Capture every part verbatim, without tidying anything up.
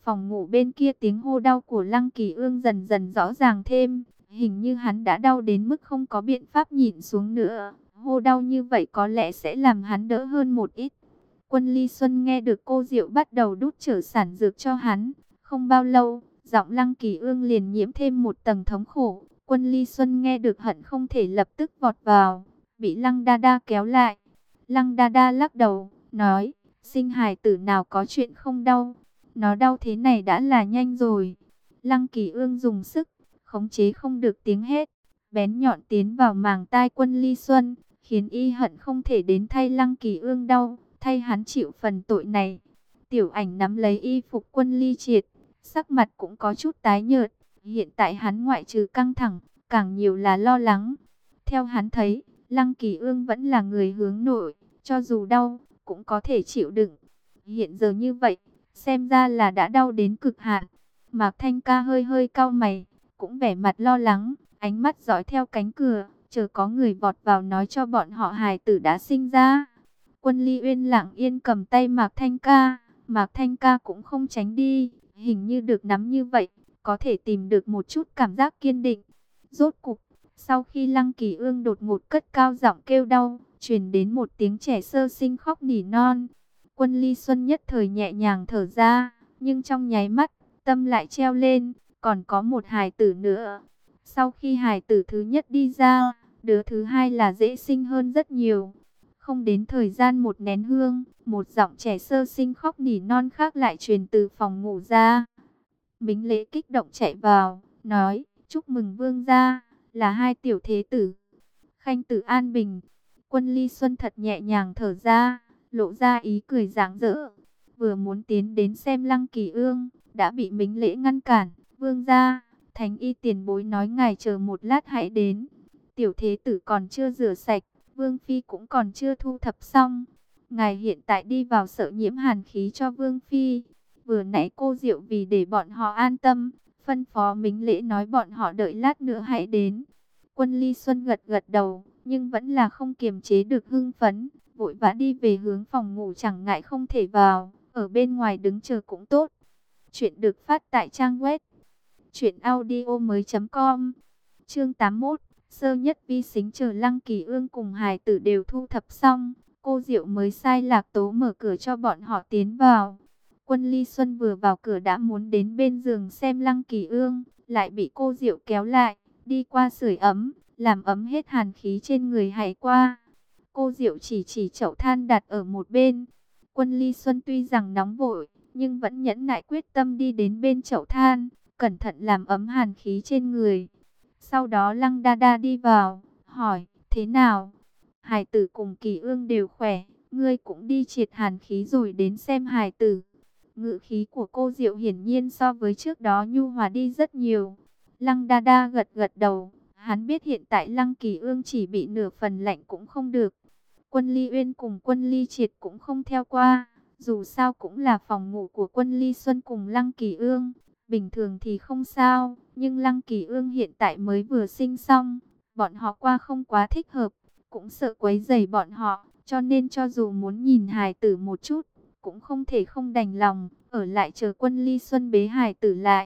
Phòng ngủ bên kia tiếng hô đau của Lăng Kỳ Ương dần dần rõ ràng thêm. Hình như hắn đã đau đến mức không có biện pháp nhịn xuống nữa. Hô đau như vậy có lẽ sẽ làm hắn đỡ hơn một ít. Quân Ly Xuân nghe được cô Diệu bắt đầu đút trở sản dược cho hắn. Không bao lâu, giọng Lăng Kỳ Ương liền nhiễm thêm một tầng thống khổ. Quân Ly Xuân nghe được hận không thể lập tức vọt vào, bị Lăng Đa Đa kéo lại. Lăng Đa Đa lắc đầu, nói, sinh hài tử nào có chuyện không đau. Nó đau thế này đã là nhanh rồi. Lăng Kỳ Ương dùng sức, khống chế không được tiếng hét. Bén nhọn tiến vào màng tai Quân Ly Xuân, khiến y hận không thể đến thay Lăng Kỳ Ương đau, thay hắn chịu phần tội này. Tiểu Ảnh nắm lấy y phục Quân Ly Triệt, sắc mặt cũng có chút tái nhợt. Hiện tại hắn ngoại trừ căng thẳng, càng nhiều là lo lắng. Theo hắn thấy, Lăng Kỳ Ương vẫn là người hướng nội, cho dù đau, cũng có thể chịu đựng. Hiện giờ như vậy, xem ra là đã đau đến cực hạn. Mạc Thanh Ca hơi hơi cau mày, cũng vẻ mặt lo lắng, ánh mắt dõi theo cánh cửa, chờ có người vọt vào nói cho bọn họ hài tử đã sinh ra. Quân Ly Uyên lặng yên cầm tay Mạc Thanh Ca, Mạc Thanh Ca cũng không tránh đi, hình như được nắm như vậy, có thể tìm được một chút cảm giác kiên định. Rốt cục, sau khi Lăng Kỳ Ương đột ngột cất cao giọng kêu đau, truyền đến một tiếng trẻ sơ sinh khóc nỉ non. Quân Ly Xuân nhất thời nhẹ nhàng thở ra, nhưng trong nháy mắt, tâm lại treo lên, còn có một hài tử nữa. Sau khi hài tử thứ nhất đi ra, đứa thứ hai là dễ sinh hơn rất nhiều. Không đến thời gian một nén hương, một giọng trẻ sơ sinh khóc nỉ non khác lại truyền từ phòng ngủ ra. Mính Lễ kích động chạy vào, nói, chúc mừng vương gia, là hai tiểu thế tử. Khanh tử an bình. Quân Ly Xuân thật nhẹ nhàng thở ra, lộ ra ý cười rạng rỡ. Vừa muốn tiến đến xem Lăng Kỳ Ương, đã bị Mính Lễ ngăn cản. Vương gia, Thánh y tiền bối nói ngài chờ một lát hãy đến. Tiểu thế tử còn chưa rửa sạch, Vương phi cũng còn chưa thu thập xong. Ngài hiện tại đi vào sợ nhiễm hàn khí cho Vương phi. Vừa nãy cô Diệu vì để bọn họ an tâm, phân phó Mính Lễ nói bọn họ đợi lát nữa hãy đến. Quân Ly Xuân gật gật đầu, nhưng vẫn là không kiềm chế được hưng phấn, vội vã đi về hướng phòng ngủ, chẳng ngại không thể vào, ở bên ngoài đứng chờ cũng tốt. Chuyện được phát tại trang web truyện audio mới chấm com. Chương tám mươi mốt, sơ nhất vi xính chờ Lăng Kỳ Ương cùng hài tử đều thu thập xong, cô Diệu mới sai Lạc Tố mở cửa cho bọn họ tiến vào. Quân Ly Xuân vừa vào cửa đã muốn đến bên giường xem Lăng Kỳ Ương, lại bị cô Diệu kéo lại, đi qua sưởi ấm, làm ấm hết hàn khí trên người hãy qua. Cô Diệu chỉ chỉ chậu than đặt ở một bên. Quân Ly Xuân tuy rằng nóng vội, nhưng vẫn nhẫn nại quyết tâm đi đến bên chậu than, cẩn thận làm ấm hàn khí trên người. Sau đó Lăng Đa Đa đi vào, hỏi, thế nào? Hài tử cùng Kỳ Ương đều khỏe, ngươi cũng đi triệt hàn khí rồi đến xem hài tử. Ngữ khí của cô Diệu hiển nhiên so với trước đó nhu hòa đi rất nhiều. Lăng Đa Đa gật gật đầu, hắn biết hiện tại Lăng Kỳ Ương chỉ bị nửa phần lạnh cũng không được. Quân Ly Uyên cùng Quân Ly Triệt cũng không theo qua, dù sao cũng là phòng ngủ của Quân Ly Xuân cùng Lăng Kỳ Ương. Bình thường thì không sao, nhưng Lăng Kỳ Ương hiện tại mới vừa sinh xong, bọn họ qua không quá thích hợp, cũng sợ quấy rầy bọn họ, cho nên cho dù muốn nhìn hài tử một chút, cũng không thể không đành lòng, ở lại chờ Quân Ly Xuân bế hài tử lại.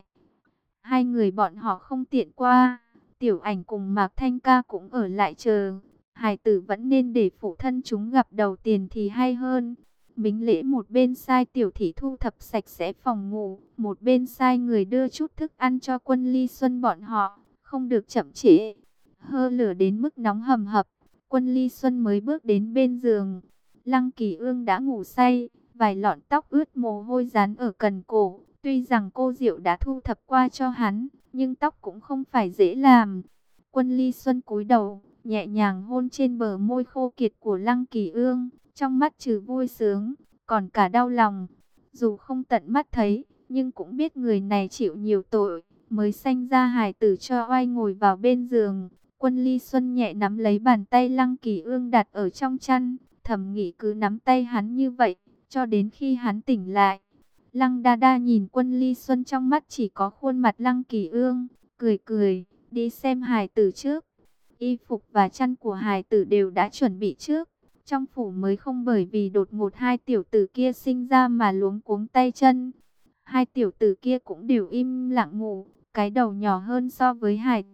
Hai người bọn họ không tiện qua, Tiểu Ảnh cùng Mạc Thanh Ca cũng ở lại chờ, hài tử vẫn nên để phụ thân chúng gặp đầu tiền thì hay hơn. Mính Lễ một bên sai tiểu thị thu thập sạch sẽ phòng ngủ, một bên sai người đưa chút thức ăn cho Quân Ly Xuân bọn họ, không được chậm trễ. Hơ lửa đến mức nóng hầm hập, Quân Ly Xuân mới bước đến bên giường. Lăng Kỳ Ương đã ngủ say, vài lọn tóc ướt mồ hôi dán ở cần cổ. Tuy rằng cô Diệu đã thu thập qua cho hắn, nhưng tóc cũng không phải dễ làm. Quân Ly Xuân cúi đầu, nhẹ nhàng hôn trên bờ môi khô kiệt của Lăng Kỳ Ương. Trong mắt trừ vui sướng, còn cả đau lòng. Dù không tận mắt thấy, nhưng cũng biết người này chịu nhiều tội, mới sanh ra hài tử cho oai ngồi vào bên giường. Quân Ly Xuân nhẹ nắm lấy bàn tay Lăng Kỳ Ương đặt ở trong chăn, thầm nghĩ cứ nắm tay hắn như vậy, cho đến khi hắn tỉnh lại. Lăng Đa Đa nhìn Quân Ly Xuân trong mắt chỉ có khuôn mặt Lăng Kỳ Ương, cười cười, đi xem hài tử trước. Y phục và chăn của hài tử đều đã chuẩn bị trước. Trong phủ mới không bởi vì đột ngột hai tiểu tử kia sinh ra mà luống cuống tay chân. Hai tiểu tử kia cũng đều im lặng ngủ, cái đầu nhỏ hơn so với hải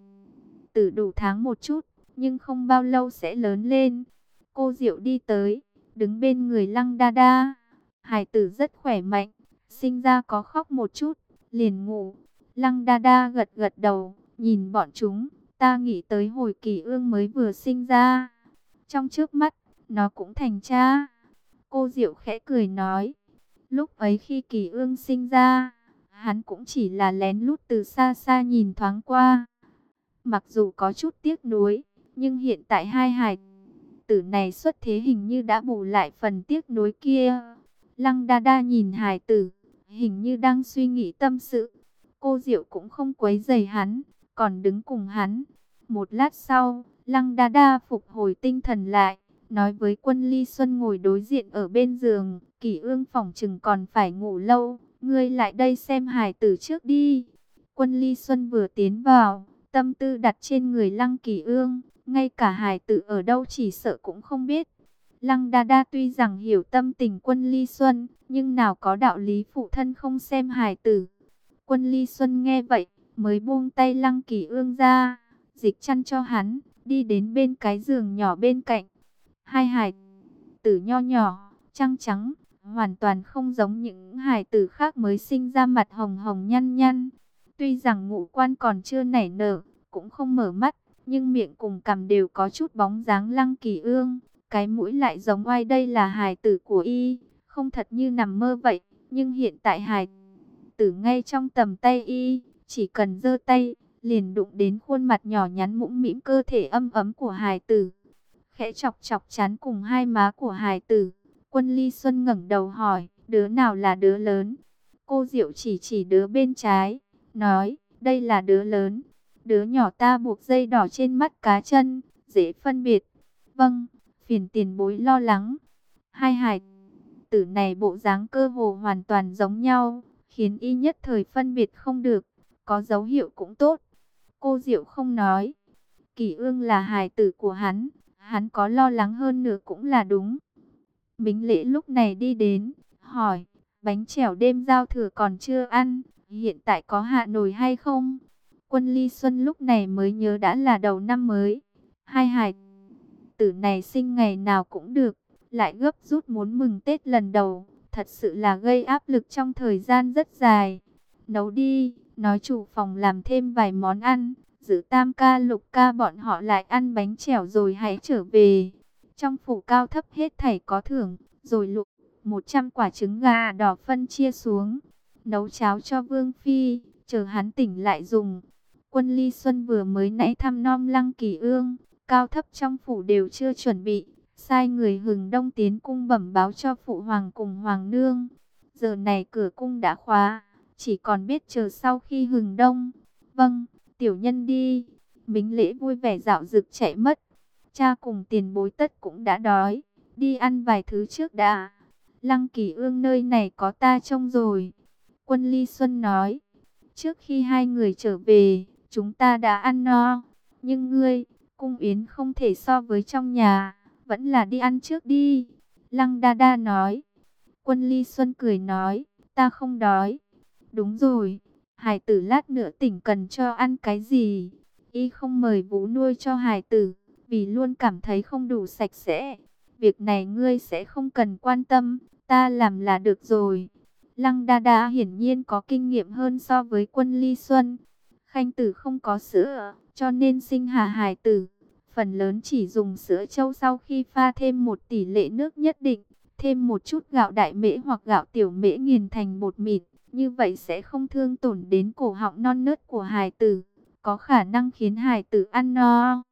tử đủ tháng một chút, nhưng không bao lâu sẽ lớn lên. Cô Diệu đi tới, đứng bên người Lăng Đa Đa. Hải tử rất khỏe mạnh, sinh ra có khóc một chút, liền ngủ. Lăng Đa Đa gật gật đầu, nhìn bọn chúng, ta nghĩ tới hồi Kỳ Ương mới vừa sinh ra. Trong trước mắt, nó cũng thành cha. Cô Diệu khẽ cười nói, lúc ấy khi Kỳ Ương sinh ra, hắn cũng chỉ là lén lút từ xa xa nhìn thoáng qua. Mặc dù có chút tiếc nuối, nhưng hiện tại hai hài tử này xuất thế hình như đã bù lại phần tiếc nuối kia. Lăng Đa Đa nhìn hài tử, hình như đang suy nghĩ tâm sự. Cô Diệu cũng không quấy rầy hắn, còn đứng cùng hắn. Một lát sau, Lăng Đa Đa phục hồi tinh thần lại, nói với Quân Ly Xuân ngồi đối diện ở bên giường, Kỳ Ương phỏng chừng còn phải ngủ lâu, ngươi lại đây xem hài tử trước đi. Quân Ly Xuân vừa tiến vào, tâm tư đặt trên người Lăng Kỳ Ương, ngay cả hài tử ở đâu chỉ sợ cũng không biết. Lăng Đa Đa tuy rằng hiểu tâm tình Quân Ly Xuân, nhưng nào có đạo lý phụ thân không xem hài tử. Quân Ly Xuân nghe vậy, mới buông tay Lăng Kỳ Ương ra, dịch chăn cho hắn, đi đến bên cái giường nhỏ bên cạnh. Hai hài tử nho nhỏ, trắng trắng, hoàn toàn không giống những hài tử khác mới sinh ra mặt hồng hồng nhăn nhăn. Tuy rằng ngũ quan còn chưa nảy nở, cũng không mở mắt, nhưng miệng cùng cằm đều có chút bóng dáng Lăng Kỳ Ương. Cái mũi lại giống oai, đây là hài tử của y, không thật như nằm mơ vậy. Nhưng hiện tại hài tử ngay trong tầm tay y, chỉ cần giơ tay, liền đụng đến khuôn mặt nhỏ nhắn mũm mĩm cơ thể âm ấm của hài tử. Khẽ chọc chọc trán cùng hai má của hài tử, Quân Ly Xuân ngẩng đầu hỏi, đứa nào là đứa lớn? Cô Diệu chỉ chỉ đứa bên trái, nói, đây là đứa lớn. Đứa nhỏ ta buộc dây đỏ trên mắt cá chân, dễ phân biệt. Vâng, phiền tiền bối lo lắng. Hai hài tử này bộ dáng cơ hồ hoàn toàn giống nhau, khiến y nhất thời phân biệt không được. Có dấu hiệu cũng tốt. Cô Diệu không nói. Kỳ Ương là hài tử của hắn, hắn có lo lắng hơn nữa cũng là đúng. Bính Lễ lúc này đi đến, hỏi, bánh chèo đêm giao thừa còn chưa ăn, hiện tại có hạ nổi hay không? Quân Ly Xuân lúc này mới nhớ đã là đầu năm mới. Hai hài tử này sinh ngày nào cũng được, lại gấp rút muốn mừng Tết lần đầu, thật sự là gây áp lực trong thời gian rất dài. Nấu đi, nói chủ phòng làm thêm vài món ăn, giữ Tam ca Lục ca bọn họ lại ăn bánh chèo rồi hãy trở về. Trong phủ cao thấp hết thảy có thưởng, rồi lục một trăm quả trứng gà đỏ phân chia xuống. Nấu cháo cho Vương Phi, chờ hắn tỉnh lại dùng. Quân Ly Xuân vừa mới nãy thăm nom Lăng Kỳ Ương, cao thấp trong phủ đều chưa chuẩn bị, sai người Hừng Đông tiến cung bẩm báo cho phụ hoàng cùng hoàng nương. Giờ này cửa cung đã khóa, chỉ còn biết chờ sau khi Hừng Đông. Vâng, tiểu nhân đi. Bính Lễ vui vẻ dạo dực chạy mất. Cha cùng tiền bối tất cũng đã đói, đi ăn vài thứ trước đã. Lăng Kỳ Ương nơi này có ta trông rồi. Quân Ly Xuân nói, trước khi hai người trở về, chúng ta đã ăn no. Nhưng ngươi, cung yến không thể so với trong nhà, vẫn là đi ăn trước đi. Lăng Đa Đa nói. Quân Ly Xuân cười nói, ta không đói. Đúng rồi, hài tử lát nữa tỉnh cần cho ăn cái gì? Y không mời vú nuôi cho hài tử, vì luôn cảm thấy không đủ sạch sẽ. Việc này ngươi sẽ không cần quan tâm, ta làm là được rồi. Lăng Đa Đa hiển nhiên có kinh nghiệm hơn so với Quân Ly Xuân. Khanh tử không có sữa, cho nên sinh hạ hài tử. Phần lớn chỉ dùng sữa trâu sau khi pha thêm một tỷ lệ nước nhất định, thêm một chút gạo đại mễ hoặc gạo tiểu mễ nghiền thành bột mịn. Như vậy sẽ không thương tổn đến cổ họng non nớt của hài tử, có khả năng khiến hài tử ăn no.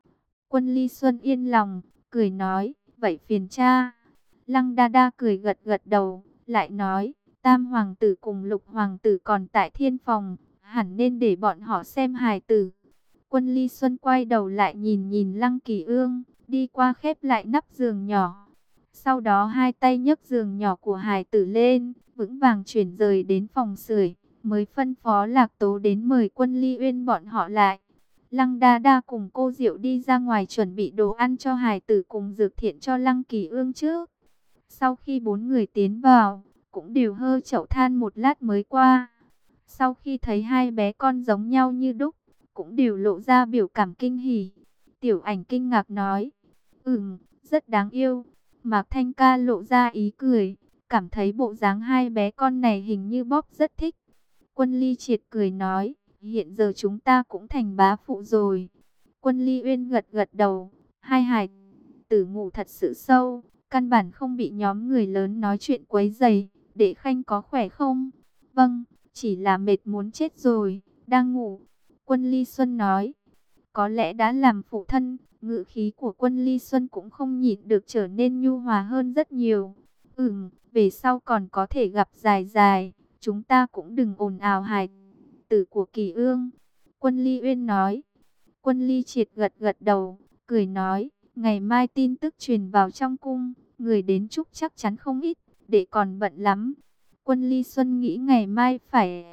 Quân Ly Xuân yên lòng, cười nói, vậy phiền cha. Lăng Đa Đa cười gật gật đầu, lại nói, Tam hoàng tử cùng Lục hoàng tử còn tại thiên phòng, hẳn nên để bọn họ xem hài tử. Quân Ly Xuân quay đầu lại nhìn nhìn Lăng Kỳ Ương, đi qua khép lại nắp giường nhỏ. Sau đó hai tay nhấc giường nhỏ của hài tử lên, vững vàng chuyển rời đến phòng sưởi, mới phân phó Lạc Tố đến mời Quân Ly Uyên bọn họ lại. Lăng Đa Đa cùng cô Diệu đi ra ngoài chuẩn bị đồ ăn cho hài tử cùng dược thiện cho Lăng Kỳ Ương trước. Sau khi bốn người tiến vào, cũng đều hơ chậu than một lát mới qua. Sau khi thấy hai bé con giống nhau như đúc, cũng đều lộ ra biểu cảm kinh hỉ. Tiểu Ảnh kinh ngạc nói, ừm, rất đáng yêu. Mạc Thanh Ca lộ ra ý cười, cảm thấy bộ dáng hai bé con này hình như bóp rất thích. Quân Ly Triệt cười nói, hiện giờ chúng ta cũng thành bá phụ rồi. Quân Ly Uyên gật gật đầu, hai hài tử ngủ thật sự sâu, căn bản không bị nhóm người lớn nói chuyện quấy rầy. Đệ Khanh có khỏe không? Vâng, chỉ là mệt muốn chết rồi, đang ngủ. Quân Ly Xuân nói, có lẽ đã làm phụ thân, ngữ khí của Quân Ly Xuân cũng không nhịn được trở nên nhu hòa hơn rất nhiều. Ừm, về sau còn có thể gặp dài dài, chúng ta cũng đừng ồn ào hài tử của Kỳ Ương. Quân Ly Uyên nói. Quân Ly Triệt gật gật đầu, cười nói, ngày mai tin tức truyền vào trong cung, người đến chúc chắc chắn không ít, để còn bận lắm. Quân Ly Xuân nghĩ ngày mai phải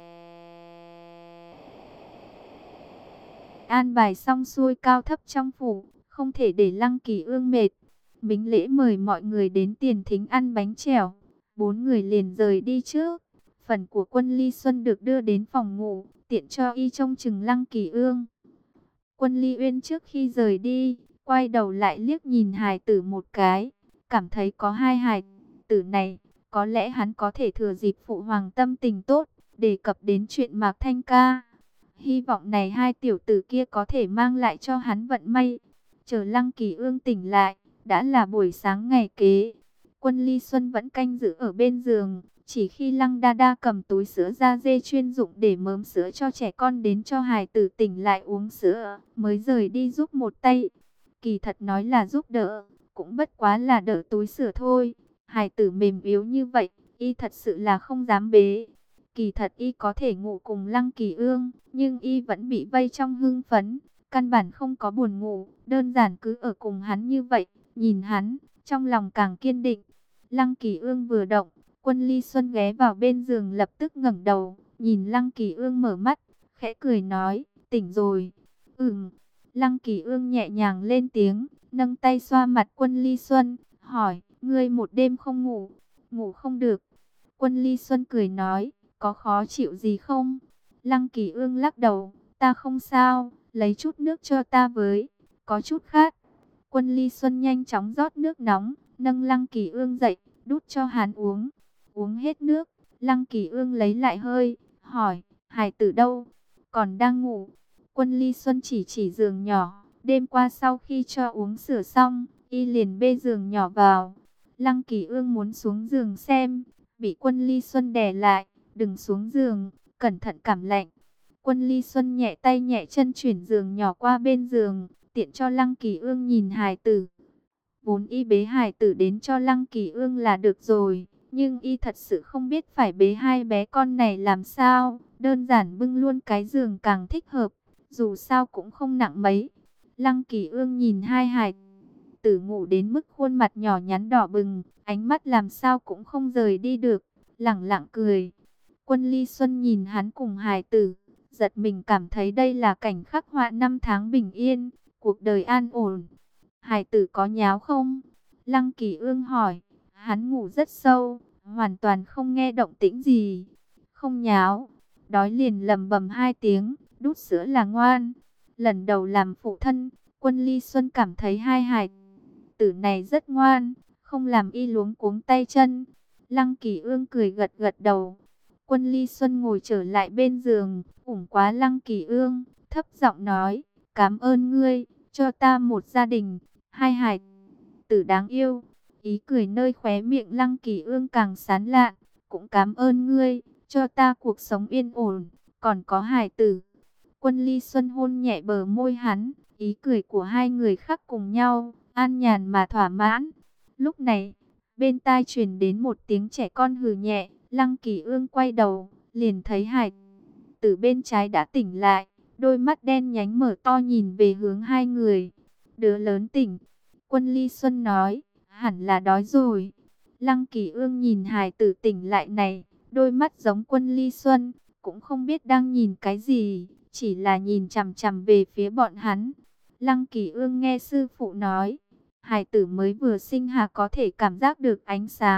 an bài xong xuôi cao thấp trong phủ, không thể để Lăng Kỳ Ương mệt. Mính lễ mời mọi người đến tiền thính ăn bánh chèo, bốn người liền rời đi trước. Phần của Quân Ly Xuân được đưa đến phòng ngủ, tiện cho y trông chừng Lăng Kỳ Ương. Quân Ly Uyên trước khi rời đi, quay đầu lại liếc nhìn hài tử một cái, cảm thấy có hai hài tử này, có lẽ hắn có thể thừa dịp phụ hoàng tâm tình tốt, đề cập đến chuyện Mạc Thanh Ca. Hy vọng này hai tiểu tử kia có thể mang lại cho hắn vận may. Chờ Lăng Kỳ Ương tỉnh lại, đã là buổi sáng ngày kế. Quân Ly Xuân vẫn canh giữ ở bên giường, chỉ khi Lăng Đa Đa cầm túi sữa da dê chuyên dụng để mớm sữa cho trẻ con đến cho hài tử tỉnh lại uống sữa, mới rời đi giúp một tay. Kỳ thật nói là giúp đỡ, cũng bất quá là đỡ túi sữa thôi. Hài tử mềm yếu như vậy, y thật sự là không dám bế. Kỳ thật y có thể ngủ cùng Lăng Kỳ Ương, nhưng y vẫn bị vây trong hưng phấn, căn bản không có buồn ngủ, đơn giản cứ ở cùng hắn như vậy, nhìn hắn, trong lòng càng kiên định. Lăng Kỳ Ương vừa động, Quân Ly Xuân ghé vào bên giường lập tức ngẩng đầu, nhìn Lăng Kỳ Ương mở mắt, khẽ cười nói, tỉnh rồi. Ừm, Lăng Kỳ Ương nhẹ nhàng lên tiếng, nâng tay xoa mặt Quân Ly Xuân, hỏi, ngươi một đêm không ngủ, ngủ không được. Quân Ly Xuân cười nói, có khó chịu gì không? Lăng Kỳ Ương lắc đầu, ta không sao, lấy chút nước cho ta với, có chút khát. Quân Ly Xuân nhanh chóng rót nước nóng, nâng Lăng Kỳ Ương dậy, đút cho hắn uống. Uống hết nước, Lăng Kỳ Ương lấy lại hơi, hỏi, hài tử đâu? Còn đang ngủ. Quân Ly Xuân chỉ chỉ giường nhỏ, đêm qua sau khi cho uống sữa xong, y liền bê giường nhỏ vào. Lăng Kỳ Ương muốn xuống giường xem, bị Quân Ly Xuân đè lại, đừng xuống giường, cẩn thận cảm lạnh. Quân Ly Xuân nhẹ tay nhẹ chân chuyển giường nhỏ qua bên giường, tiện cho Lăng Kỳ Ương nhìn hài tử. Vốn y bế hài tử đến cho Lăng Kỳ Ương là được rồi, nhưng y thật sự không biết phải bế hai bé con này làm sao, đơn giản bưng luôn cái giường càng thích hợp, dù sao cũng không nặng mấy. Lăng Kỳ Ương nhìn hai hài tử ngủ đến mức khuôn mặt nhỏ nhắn đỏ bừng, ánh mắt làm sao cũng không rời đi được, lẳng lặng cười. Quân Ly Xuân nhìn hắn cùng hài tử, giật mình cảm thấy đây là cảnh khắc họa năm tháng bình yên, cuộc đời an ổn. Hài tử có nháo không? Lăng Kỳ Ương hỏi. Hắn ngủ rất sâu, hoàn toàn không nghe động tĩnh gì. Không nháo. Đói liền lầm bầm hai tiếng, đút sữa là ngoan. Lần đầu làm phụ thân, Quân Ly Xuân cảm thấy hai hài tử này rất ngoan, không làm y luống cuống tay chân. Lăng Kỳ Ương cười gật gật đầu. Quân Ly Xuân ngồi trở lại bên giường, ủng quá Lăng Kỳ Ương, thấp giọng nói, cảm ơn ngươi, cho ta một gia đình, hai hài tử đáng yêu. Ý cười nơi khóe miệng Lăng Kỳ Ương càng sán lạn, cũng cảm ơn ngươi, cho ta cuộc sống yên ổn, còn có hài tử. Quân Ly Xuân hôn nhẹ bờ môi hắn, ý cười của hai người khác cùng nhau, an nhàn mà thỏa mãn. Lúc này, bên tai truyền đến một tiếng trẻ con hừ nhẹ, Lăng Kỳ Ương quay đầu, liền thấy hài tử bên trái đã tỉnh lại, đôi mắt đen nhánh mở to nhìn về hướng hai người. Đứa lớn tỉnh, Quân Ly Xuân nói, hẳn là đói rồi. Lăng Kỳ Ương nhìn hài tử tỉnh lại này, đôi mắt giống Quân Ly Xuân, cũng không biết đang nhìn cái gì, chỉ là nhìn chằm chằm về phía bọn hắn. Lăng Kỳ Ương nghe sư phụ nói, hài tử mới vừa sinh hạ có thể cảm giác được ánh sáng,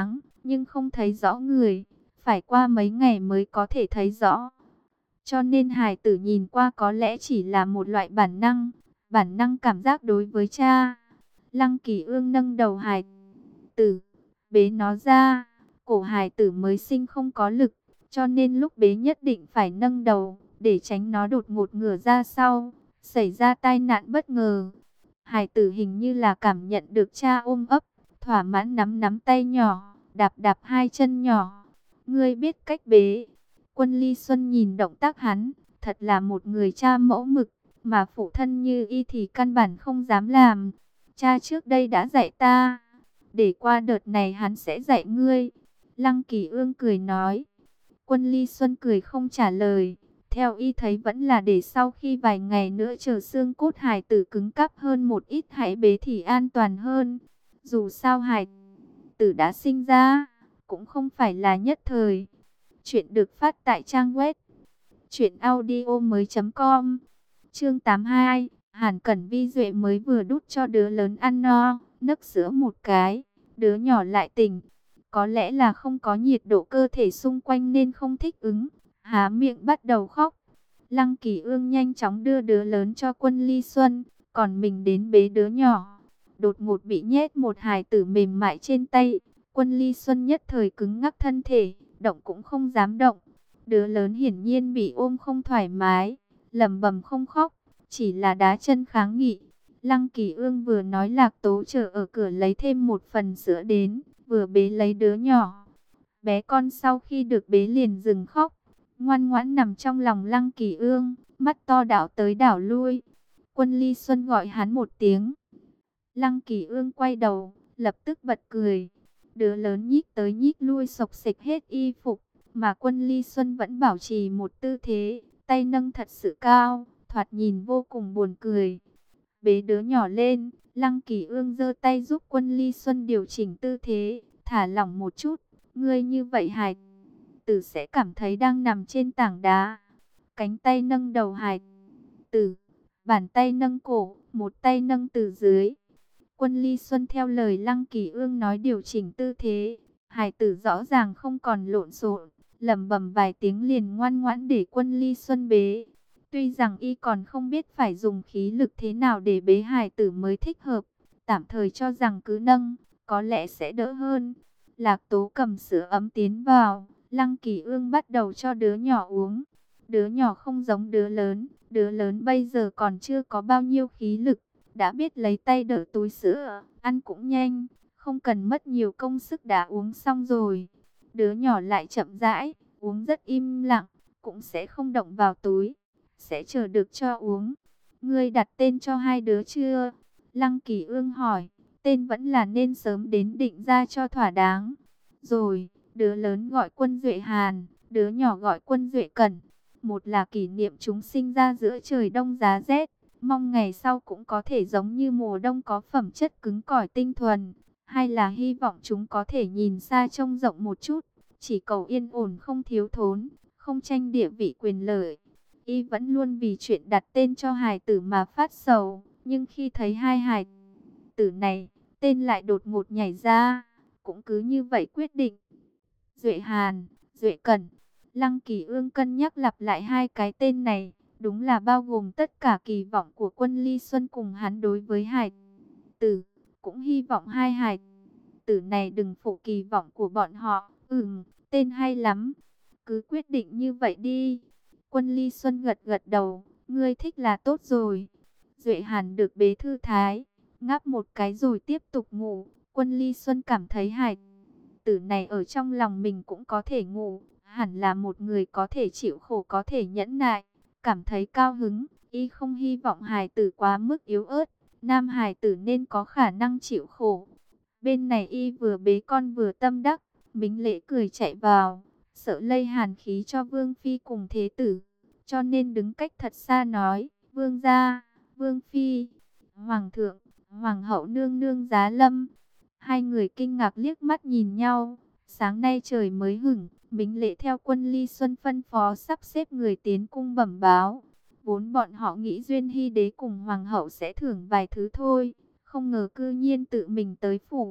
nhưng không thấy rõ người, phải qua mấy ngày mới có thể thấy rõ. Cho nên hài tử nhìn qua có lẽ chỉ là một loại bản năng, bản năng cảm giác đối với cha. Lăng Kỳ Ương nâng đầu hài tử, bế nó ra, cổ hài tử mới sinh không có lực, cho nên lúc bế nhất định phải nâng đầu, để tránh nó đột ngột ngửa ra sau, xảy ra tai nạn bất ngờ. Hài tử hình như là cảm nhận được cha ôm ấp, thỏa mãn nắm nắm tay nhỏ, đạp đạp hai chân nhỏ. Ngươi biết cách bế. Quân Ly Xuân nhìn động tác hắn, thật là một người cha mẫu mực, mà phụ thân như y thì căn bản không dám làm. Cha trước đây đã dạy ta, để qua đợt này hắn sẽ dạy ngươi. Lăng Kỳ Ương cười nói. Quân Ly Xuân cười không trả lời. Theo y thấy vẫn là để sau khi vài ngày nữa chờ xương cốt hài tử cứng cáp hơn một ít hãy bế thì an toàn hơn. Dù sao hài tử đã sinh ra, cũng không phải là nhất thời. Chuyện được phát tại trang web truyện audio mới chấm com. Chương tám mươi hai, Hàn Cẩn Vi Duệ mới vừa đút cho đứa lớn ăn no, nấc sữa một cái, đứa nhỏ lại tỉnh. Có lẽ là không có nhiệt độ cơ thể xung quanh nên không thích ứng, há miệng bắt đầu khóc. Lăng Kỳ Ương nhanh chóng đưa đứa lớn cho Quân Ly Xuân, còn mình đến bế đứa nhỏ. Đột ngột bị nhét một hài tử mềm mại trên tay, Quân Ly Xuân nhất thời cứng ngắc thân thể, động cũng không dám động. Đứa lớn hiển nhiên bị ôm không thoải mái, lẩm bẩm không khóc, chỉ là đá chân kháng nghị. Lăng Kỳ Ương vừa nói Lạc Tố chờ ở cửa lấy thêm một phần sữa đến, vừa bế lấy đứa nhỏ. Bé con sau khi được bế liền dừng khóc, ngoan ngoãn nằm trong lòng Lăng Kỳ Ương, mắt to đảo tới đảo lui. Quân Ly Xuân gọi hắn một tiếng. Lăng Kỳ Ương quay đầu, lập tức bật cười. Đứa lớn nhích tới nhích lui xộc xệch hết y phục, mà Quân Ly Xuân vẫn bảo trì một tư thế, tay nâng thật sự cao, thoạt nhìn vô cùng buồn cười. Bế đứa nhỏ lên, Lăng Kỳ Ương giơ tay giúp Quân Ly Xuân điều chỉnh tư thế, thả lỏng một chút. Ngươi như vậy hài tử sẽ cảm thấy đang nằm trên tảng đá. Cánh tay nâng đầu hài tử, bàn tay nâng cổ, một tay nâng từ dưới. Quân Ly Xuân theo lời Lăng Kỳ Ương nói điều chỉnh tư thế, hài tử rõ ràng không còn lộn xộn, lẩm bẩm vài tiếng liền ngoan ngoãn để Quân Ly Xuân bế. Tuy rằng y còn không biết phải dùng khí lực thế nào để bế hài tử mới thích hợp, tạm thời cho rằng cứ nâng, có lẽ sẽ đỡ hơn. Lạc Tố cầm sữa ấm tiến vào, Lăng Kỳ Ương bắt đầu cho đứa nhỏ uống. Đứa nhỏ không giống đứa lớn, đứa lớn bây giờ còn chưa có bao nhiêu khí lực, đã biết lấy tay đỡ túi sữa, ăn cũng nhanh, không cần mất nhiều công sức đã uống xong rồi. Đứa nhỏ lại chậm rãi, uống rất im lặng, cũng sẽ không động vào túi, sẽ chờ được cho uống. Ngươi đặt tên cho hai đứa chưa? Lăng Kỳ Ương hỏi, tên vẫn là nên sớm đến định ra cho thỏa đáng. Rồi, đứa lớn gọi Quân Duệ Hàn, đứa nhỏ gọi Quân Duệ Cẩn. Một là kỷ niệm chúng sinh ra giữa trời đông giá rét, mong ngày sau cũng có thể giống như mùa đông có phẩm chất cứng cỏi tinh thuần. Hai là hy vọng chúng có thể nhìn xa trông rộng một chút, chỉ cầu yên ổn không thiếu thốn, không tranh địa vị quyền lợi. Y vẫn luôn vì chuyện đặt tên cho hài tử mà phát sầu, nhưng khi thấy hai hài tử này, tên lại đột ngột nhảy ra, cũng cứ như vậy quyết định. Duệ Hàn, Duệ Cẩn. Lăng Kỳ Ương cân nhắc lặp lại hai cái tên này, đúng là bao gồm tất cả kỳ vọng của Quân Ly Xuân cùng hắn đối với hài tử, cũng hy vọng hai hài tử này đừng phụ kỳ vọng của bọn họ. Ừm, tên hay lắm, cứ quyết định như vậy đi. Quân Ly Xuân gật gật đầu, ngươi thích là tốt rồi. Duệ Hàn được bế thư thái, ngáp một cái rồi tiếp tục ngủ. Quân Ly Xuân cảm thấy hài tử này ở trong lòng mình cũng có thể ngủ, hẳn là một người có thể chịu khổ, có thể nhẫn nại, cảm thấy cao hứng. Y không hy vọng hài tử quá mức yếu ớt, nam hài tử nên có khả năng chịu khổ. Bên này y vừa bế con vừa tâm đắc, Mính Lễ cười chạy vào, sợ lây hàn khí cho Vương Phi cùng Thế Tử, cho nên đứng cách thật xa nói, Vương gia, Vương Phi, Hoàng thượng, Hoàng hậu nương nương giá lâm. Hai người kinh ngạc liếc mắt nhìn nhau. Sáng nay trời mới hửng, Mính Lễ theo Quân Ly Xuân phân phó sắp xếp người tiến cung bẩm báo. Vốn bọn họ nghĩ Duyên Hy đế cùng Hoàng hậu sẽ thưởng vài thứ thôi, không ngờ cư nhiên tự mình tới phủ.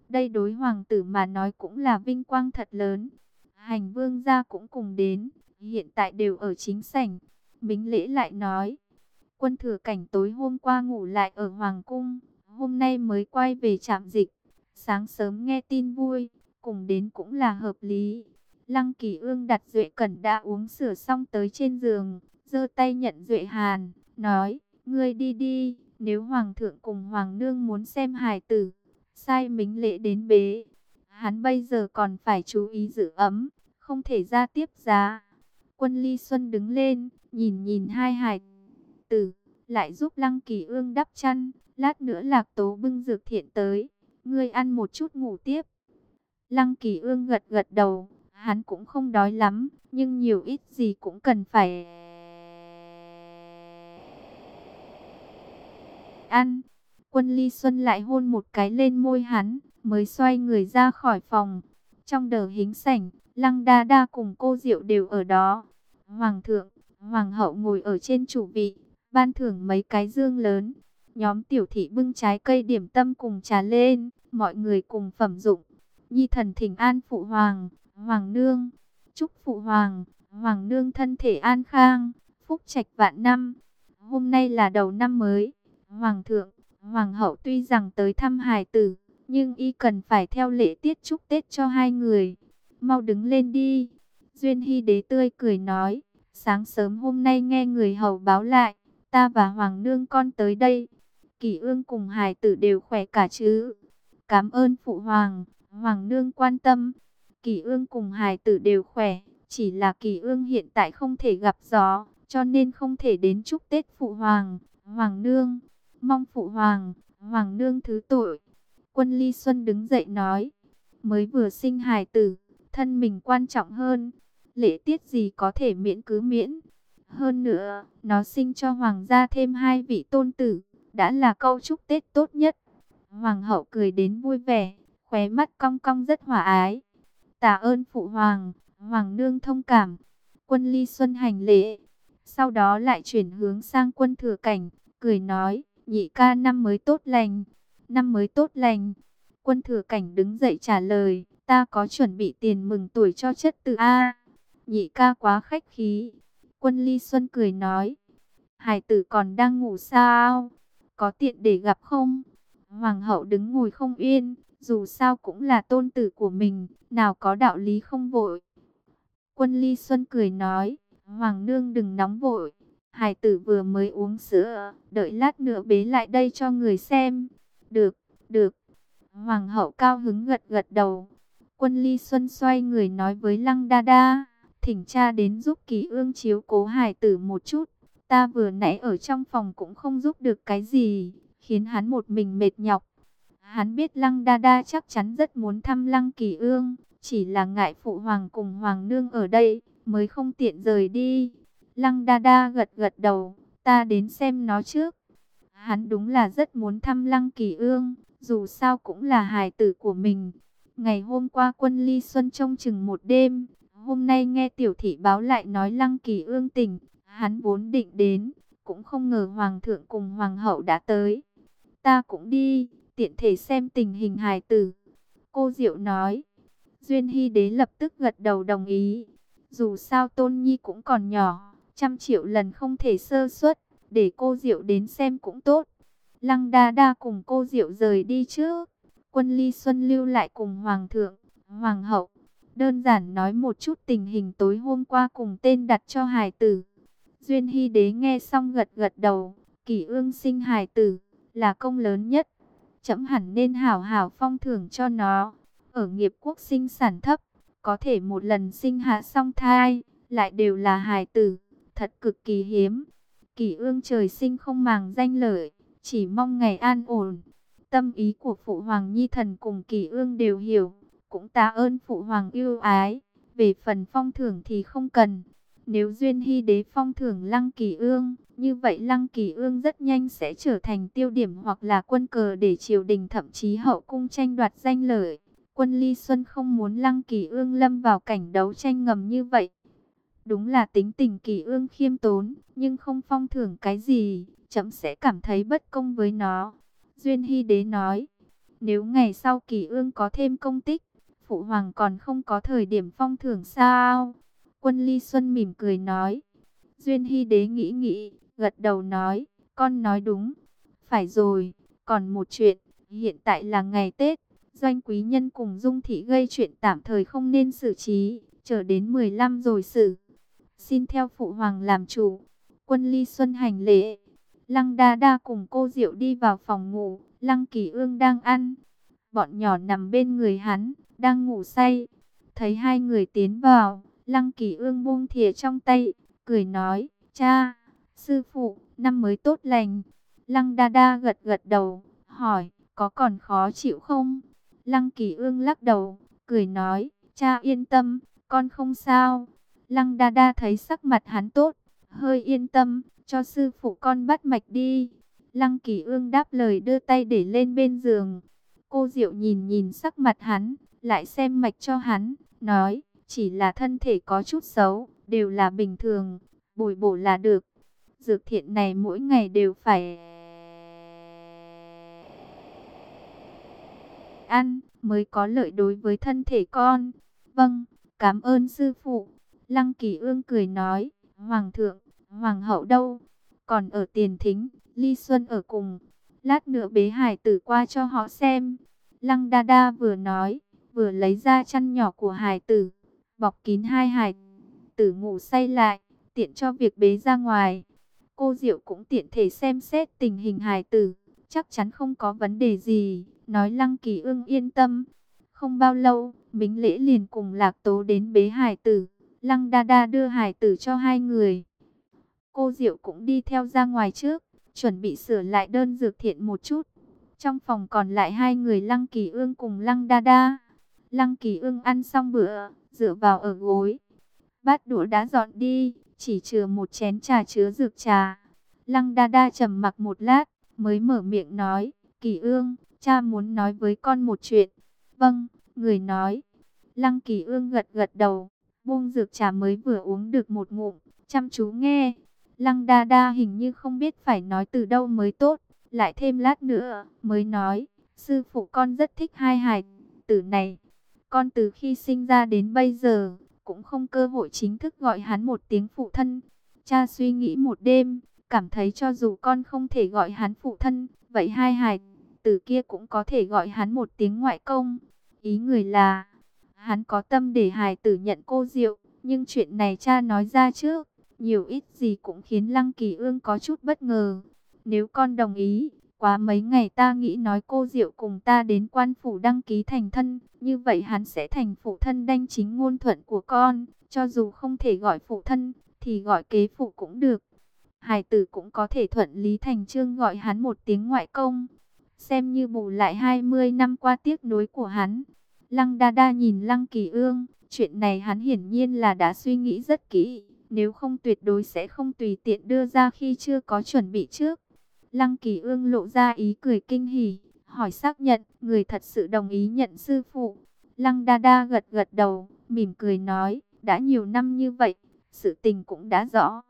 Đây đối hoàng tử mà nói cũng là vinh quang thật lớn. Hành vương gia cũng cùng đến, hiện tại đều ở chính sảnh. Mính Lễ lại nói, Quân Thừa Cảnh tối hôm qua ngủ lại ở hoàng cung, hôm nay mới quay về trạm dịch. Sáng sớm nghe tin vui, cùng đến cũng là hợp lý. Lăng Kỳ Ương đặt Duệ Cẩn đã uống sửa xong tới trên giường, giơ tay nhận Duệ Hàn, nói, ngươi đi đi, nếu Hoàng thượng cùng Hoàng nương muốn xem hài tử, sai Mính Lễ đến bế. Hắn bây giờ còn phải chú ý giữ ấm, không thể ra tiếp giá. Quân Ly Xuân đứng lên, nhìn nhìn hai hài tử, lại giúp Lăng Kỳ Ương đắp chăn, lát nữa Lạc Tố bưng dược thiện tới, ngươi ăn một chút ngủ tiếp. Lăng Kỳ Ương gật gật đầu, hắn cũng không đói lắm, nhưng nhiều ít gì cũng cần phải ăn. Quân Ly Xuân lại hôn một cái lên môi hắn, mới xoay người ra khỏi phòng. Trong đờ hính sảnh, Lăng Đa Đa cùng cô Diệu đều ở đó. Hoàng thượng, Hoàng hậu ngồi ở trên chủ vị, ban thưởng mấy cái dương lớn. Nhóm tiểu thị bưng trái cây điểm tâm cùng trà lên, mọi người cùng phẩm dụng. Nhi thần thỉnh an phụ hoàng, hoàng nương, chúc phụ hoàng, hoàng nương thân thể an khang, phúc trạch vạn năm. Hôm nay là đầu năm mới, hoàng thượng, hoàng hậu tuy rằng tới thăm hài tử, nhưng y cần phải theo lễ tiết chúc Tết cho hai người. Mau đứng lên đi. Duyên Hy Đế tươi cười nói, sáng sớm hôm nay nghe người hầu báo lại, ta và hoàng nương con tới đây. Kỳ Ương cùng hài tử đều khỏe cả chứ? Cảm ơn phụ hoàng, hoàng nương quan tâm. Kỳ Ương cùng hài tử đều khỏe, chỉ là Kỳ Ương hiện tại không thể gặp gió, cho nên không thể đến chúc Tết phụ hoàng, hoàng nương. Mong phụ hoàng, hoàng nương thứ tội. Quân Ly Xuân đứng dậy nói, mới vừa sinh hài tử, thân mình quan trọng hơn, lễ tiết gì có thể miễn cứ miễn. Hơn nữa, nó sinh cho hoàng gia thêm hai vị tôn tử, đã là câu chúc Tết tốt nhất. Hoàng hậu cười đến vui vẻ, khóe mắt cong cong rất hòa ái. Tạ ơn phụ hoàng, hoàng nương thông cảm. Quân Ly Xuân hành lễ, sau đó lại chuyển hướng sang Quân Thừa Cảnh, cười nói, nhị ca năm mới tốt lành, năm mới tốt lành. Quân Thừa Cảnh đứng dậy trả lời, ta có chuẩn bị tiền mừng tuổi cho chất tử a. Nhị ca quá khách khí. Quân Ly Xuân cười nói, hài tử còn đang ngủ sao? Có tiện để gặp không? Hoàng hậu đứng ngồi không yên, dù sao cũng là tôn tử của mình, nào có đạo lý không vội. Quân Ly Xuân cười nói, hoàng nương đừng nóng vội, hài tử vừa mới uống sữa, đợi lát nữa bế lại đây cho người xem. Được, được. Hoàng hậu cao hứng gật gật đầu. Quân Ly Xuân xoay người nói với Lăng Đa Đa, thỉnh cha đến giúp Kỳ Ương chiếu cố hài tử một chút. Ta vừa nãy ở trong phòng cũng không giúp được cái gì, khiến hắn một mình mệt nhọc. Hắn biết Lăng Đa Đa chắc chắn rất muốn thăm Lăng Kỳ Ương, chỉ là ngại phụ hoàng cùng hoàng nương ở đây, mới không tiện rời đi. Lăng Đa Đa gật gật đầu, ta đến xem nó trước. Hắn đúng là rất muốn thăm Lăng Kỳ Ương, dù sao cũng là hài tử của mình. Ngày hôm qua Quân Ly Xuân trông chừng một đêm, hôm nay nghe tiểu thị báo lại nói Lăng Kỳ Ương tỉnh, hắn vốn định đến, cũng không ngờ hoàng thượng cùng hoàng hậu đã tới. Ta cũng đi, tiện thể xem tình hình hài tử. Cô Diệu nói. Duyên Hy Đế lập tức gật đầu đồng ý. Dù sao Tôn Nhi cũng còn nhỏ, trăm triệu lần không thể sơ suất, để cô Diệu đến xem cũng tốt. Lăng Đa Đa cùng cô Diệu rời đi trước. Quân Ly Xuân lưu lại cùng hoàng thượng, hoàng hậu, đơn giản nói một chút tình hình tối hôm qua cùng tên đặt cho hài tử. Duyên Hy Đế nghe xong gật gật đầu, Kỳ Ương sinh hài tử là công lớn nhất, trẫm hẳn nên hảo hảo phong thưởng cho nó. Ở nghiệp quốc sinh sản thấp, có thể một lần sinh hạ song thai, lại đều là hài tử, thật cực kỳ hiếm. Kỳ Ương trời sinh không màng danh lợi, chỉ mong ngày an ổn. Tâm ý của phụ hoàng nhi thần cùng Kỳ Ương đều hiểu, cũng tạ ơn phụ hoàng yêu ái. Về phần phong thưởng thì không cần. Nếu Duyên Hy Đế phong thưởng Lăng Kỳ Ương, như vậy Lăng Kỳ Ương rất nhanh sẽ trở thành tiêu điểm hoặc là quân cờ để triều đình thậm chí hậu cung tranh đoạt danh lợi. Quân Ly Xuân không muốn Lăng Kỳ Ương lâm vào cảnh đấu tranh ngầm như vậy. Đúng là tính tình Kỳ Ương khiêm tốn, nhưng không phong thưởng cái gì, trẫm sẽ cảm thấy bất công với nó. Duyên Hy Đế nói, Nếu ngày sau Kỳ Ương có thêm công tích, Phụ Hoàng còn không có thời điểm phong thưởng sao? Quân Ly Xuân mỉm cười nói. Duyên Hy Đế nghĩ nghĩ, gật đầu nói, con nói đúng. Phải rồi, còn một chuyện, hiện tại là ngày Tết, Doanh quý nhân cùng Dung Thị gây chuyện tạm thời không nên xử trí, chờ đến mười lăm rồi xử. Xin theo Phụ Hoàng làm chủ. Quân Ly Xuân hành lễ. Lăng Đa Đa cùng cô Diệu đi vào phòng ngủ, Lăng Kỳ Ương đang ăn. Bọn nhỏ nằm bên người hắn, đang ngủ say. Thấy hai người tiến vào, Lăng Kỳ Ương buông thìa trong tay, cười nói, cha, sư phụ, năm mới tốt lành. Lăng Đa Đa gật gật đầu, hỏi, có còn khó chịu không? Lăng Kỳ Ương lắc đầu, cười nói, cha yên tâm, con không sao. Lăng Đa Đa thấy sắc mặt hắn tốt, hơi yên tâm, cho sư phụ con bắt mạch đi. Lăng Kỳ Ương đáp lời đưa tay để lên bên giường. Cô Diệu nhìn nhìn sắc mặt hắn, lại xem mạch cho hắn, nói, chỉ là thân thể có chút xấu, đều là bình thường, bồi bổ là được. Dược thiện này mỗi ngày đều phải ăn, mới có lợi đối với thân thể con. Vâng, cảm ơn sư phụ. Lăng Kỳ Ương cười nói, Hoàng thượng, Hoàng hậu đâu? Còn ở tiền thính, Ly Xuân ở cùng. Lát nữa bế hải tử qua cho họ xem. Lăng Đa Đa vừa nói, vừa lấy ra chăn nhỏ của hải tử, bọc kín hai hải tử ngủ say lại, tiện cho việc bế ra ngoài. Cô Diệu cũng tiện thể xem xét tình hình hải tử, chắc chắn không có vấn đề gì, nói Lăng Kỳ Ương yên tâm. Không bao lâu, Mính Lễ liền cùng Lạc Tố đến bế hải tử. Lăng Đa Đa đưa hải tử cho hai người. Cô Diệu cũng đi theo ra ngoài trước, chuẩn bị sửa lại đơn dược thiện một chút. Trong phòng còn lại hai người Lăng Kỳ Ương cùng Lăng Đa Đa. Lăng Kỳ Ương ăn xong bữa, dựa vào ở gối. Bát đũa đã dọn đi, chỉ chừa một chén trà chứa dược trà. Lăng Đa Đa trầm mặc một lát, mới mở miệng nói, Kỳ Ương, cha muốn nói với con một chuyện. Vâng, người nói. Lăng Kỳ Ương gật gật đầu, buông dược trà mới vừa uống được một ngụm, chăm chú nghe. Lăng Đa Đa hình như không biết phải nói từ đâu mới tốt, lại thêm lát nữa, mới nói, sư phụ con rất thích hai hài tử này. Con từ khi sinh ra đến bây giờ, cũng không cơ hội chính thức gọi hắn một tiếng phụ thân. Cha suy nghĩ một đêm, cảm thấy cho dù con không thể gọi hắn phụ thân, vậy hai hài tử kia cũng có thể gọi hắn một tiếng ngoại công. Ý người là, hắn có tâm để hài tử nhận cô Diệu, nhưng chuyện này cha nói ra trước, nhiều ít gì cũng khiến Lăng Kỳ Ương có chút bất ngờ. Nếu con đồng ý, quá mấy ngày ta nghĩ nói cô Diệu cùng ta đến quan phủ đăng ký thành thân, như vậy hắn sẽ thành phụ thân đanh chính ngôn thuận của con, cho dù không thể gọi phụ thân, thì gọi kế phụ cũng được. Hài tử cũng có thể thuận lý thành chương gọi hắn một tiếng ngoại công, xem như bù lại hai mươi năm qua tiếc nuối của hắn. Lăng Đa Đa nhìn Lăng Kỳ Ương, chuyện này hắn hiển nhiên là đã suy nghĩ rất kỹ, nếu không tuyệt đối sẽ không tùy tiện đưa ra khi chưa có chuẩn bị trước. Lăng Kỳ Ương lộ ra ý cười kinh hỉ, hỏi xác nhận, người thật sự đồng ý nhận sư phụ. Lăng Đa Đa gật gật đầu, mỉm cười nói, đã nhiều năm như vậy, sự tình cũng đã rõ.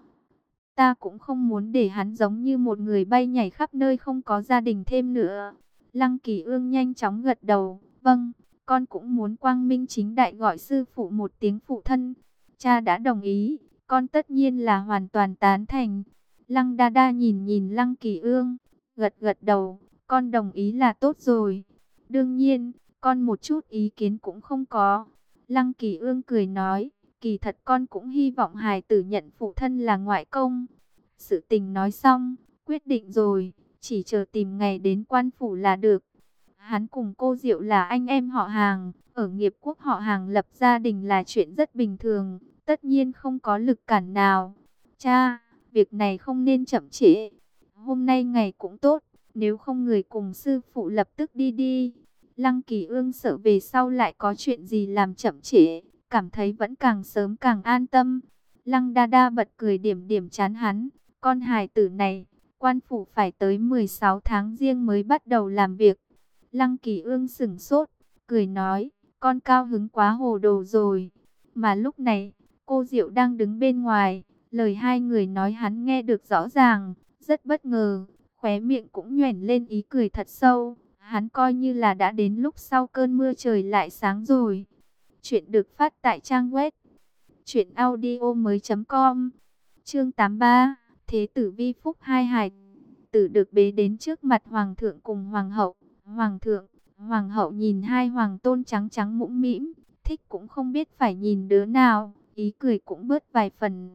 Ta cũng không muốn để hắn giống như một người bay nhảy khắp nơi không có gia đình thêm nữa. Lăng Kỳ Ương nhanh chóng gật đầu, vâng, con cũng muốn quang minh chính đại gọi sư phụ một tiếng phụ thân. Cha đã đồng ý, con tất nhiên là hoàn toàn tán thành. Lăng Đa Đa nhìn nhìn Lăng Kỳ Ương, gật gật đầu, con đồng ý là tốt rồi. Đương nhiên, con một chút ý kiến cũng không có. Lăng Kỳ Ương cười nói, kỳ thật con cũng hy vọng hài tử nhận phụ thân là ngoại công. Sự tình nói xong, quyết định rồi, chỉ chờ tìm ngày đến quan phủ là được. Hắn cùng cô Diệu là anh em họ hàng, ở nghiệp quốc họ hàng lập gia đình là chuyện rất bình thường, tất nhiên không có lực cản nào. Cha, việc này không nên chậm trễ. Hôm nay ngày cũng tốt, nếu không người cùng sư phụ lập tức đi đi. Lăng Kỳ Ương sợ về sau lại có chuyện gì làm chậm trễ, cảm thấy vẫn càng sớm càng an tâm. Lăng Đa Đa bật cười điểm điểm chán hắn, con hài tử này, quan phủ phải tới mười sáu tháng riêng mới bắt đầu làm việc. Lăng Kỳ Ương sững sốt, cười nói, con cao hứng quá hồ đồ rồi. Mà lúc này, cô Diệu đang đứng bên ngoài, lời hai người nói hắn nghe được rõ ràng, rất bất ngờ, khóe miệng cũng nhoẻn lên ý cười thật sâu. Hắn coi như là đã đến lúc sau cơn mưa trời lại sáng rồi. Chuyện được phát tại trang web truyện audio mới.com. Chương tám mươi ba. Thế tử vi phúc hai hài tử được bế đến trước mặt hoàng thượng cùng hoàng hậu. Hoàng thượng, hoàng hậu nhìn hai hoàng tôn trắng trắng mũm mĩm, thích cũng không biết phải nhìn đứa nào, ý cười cũng bớt vài phần.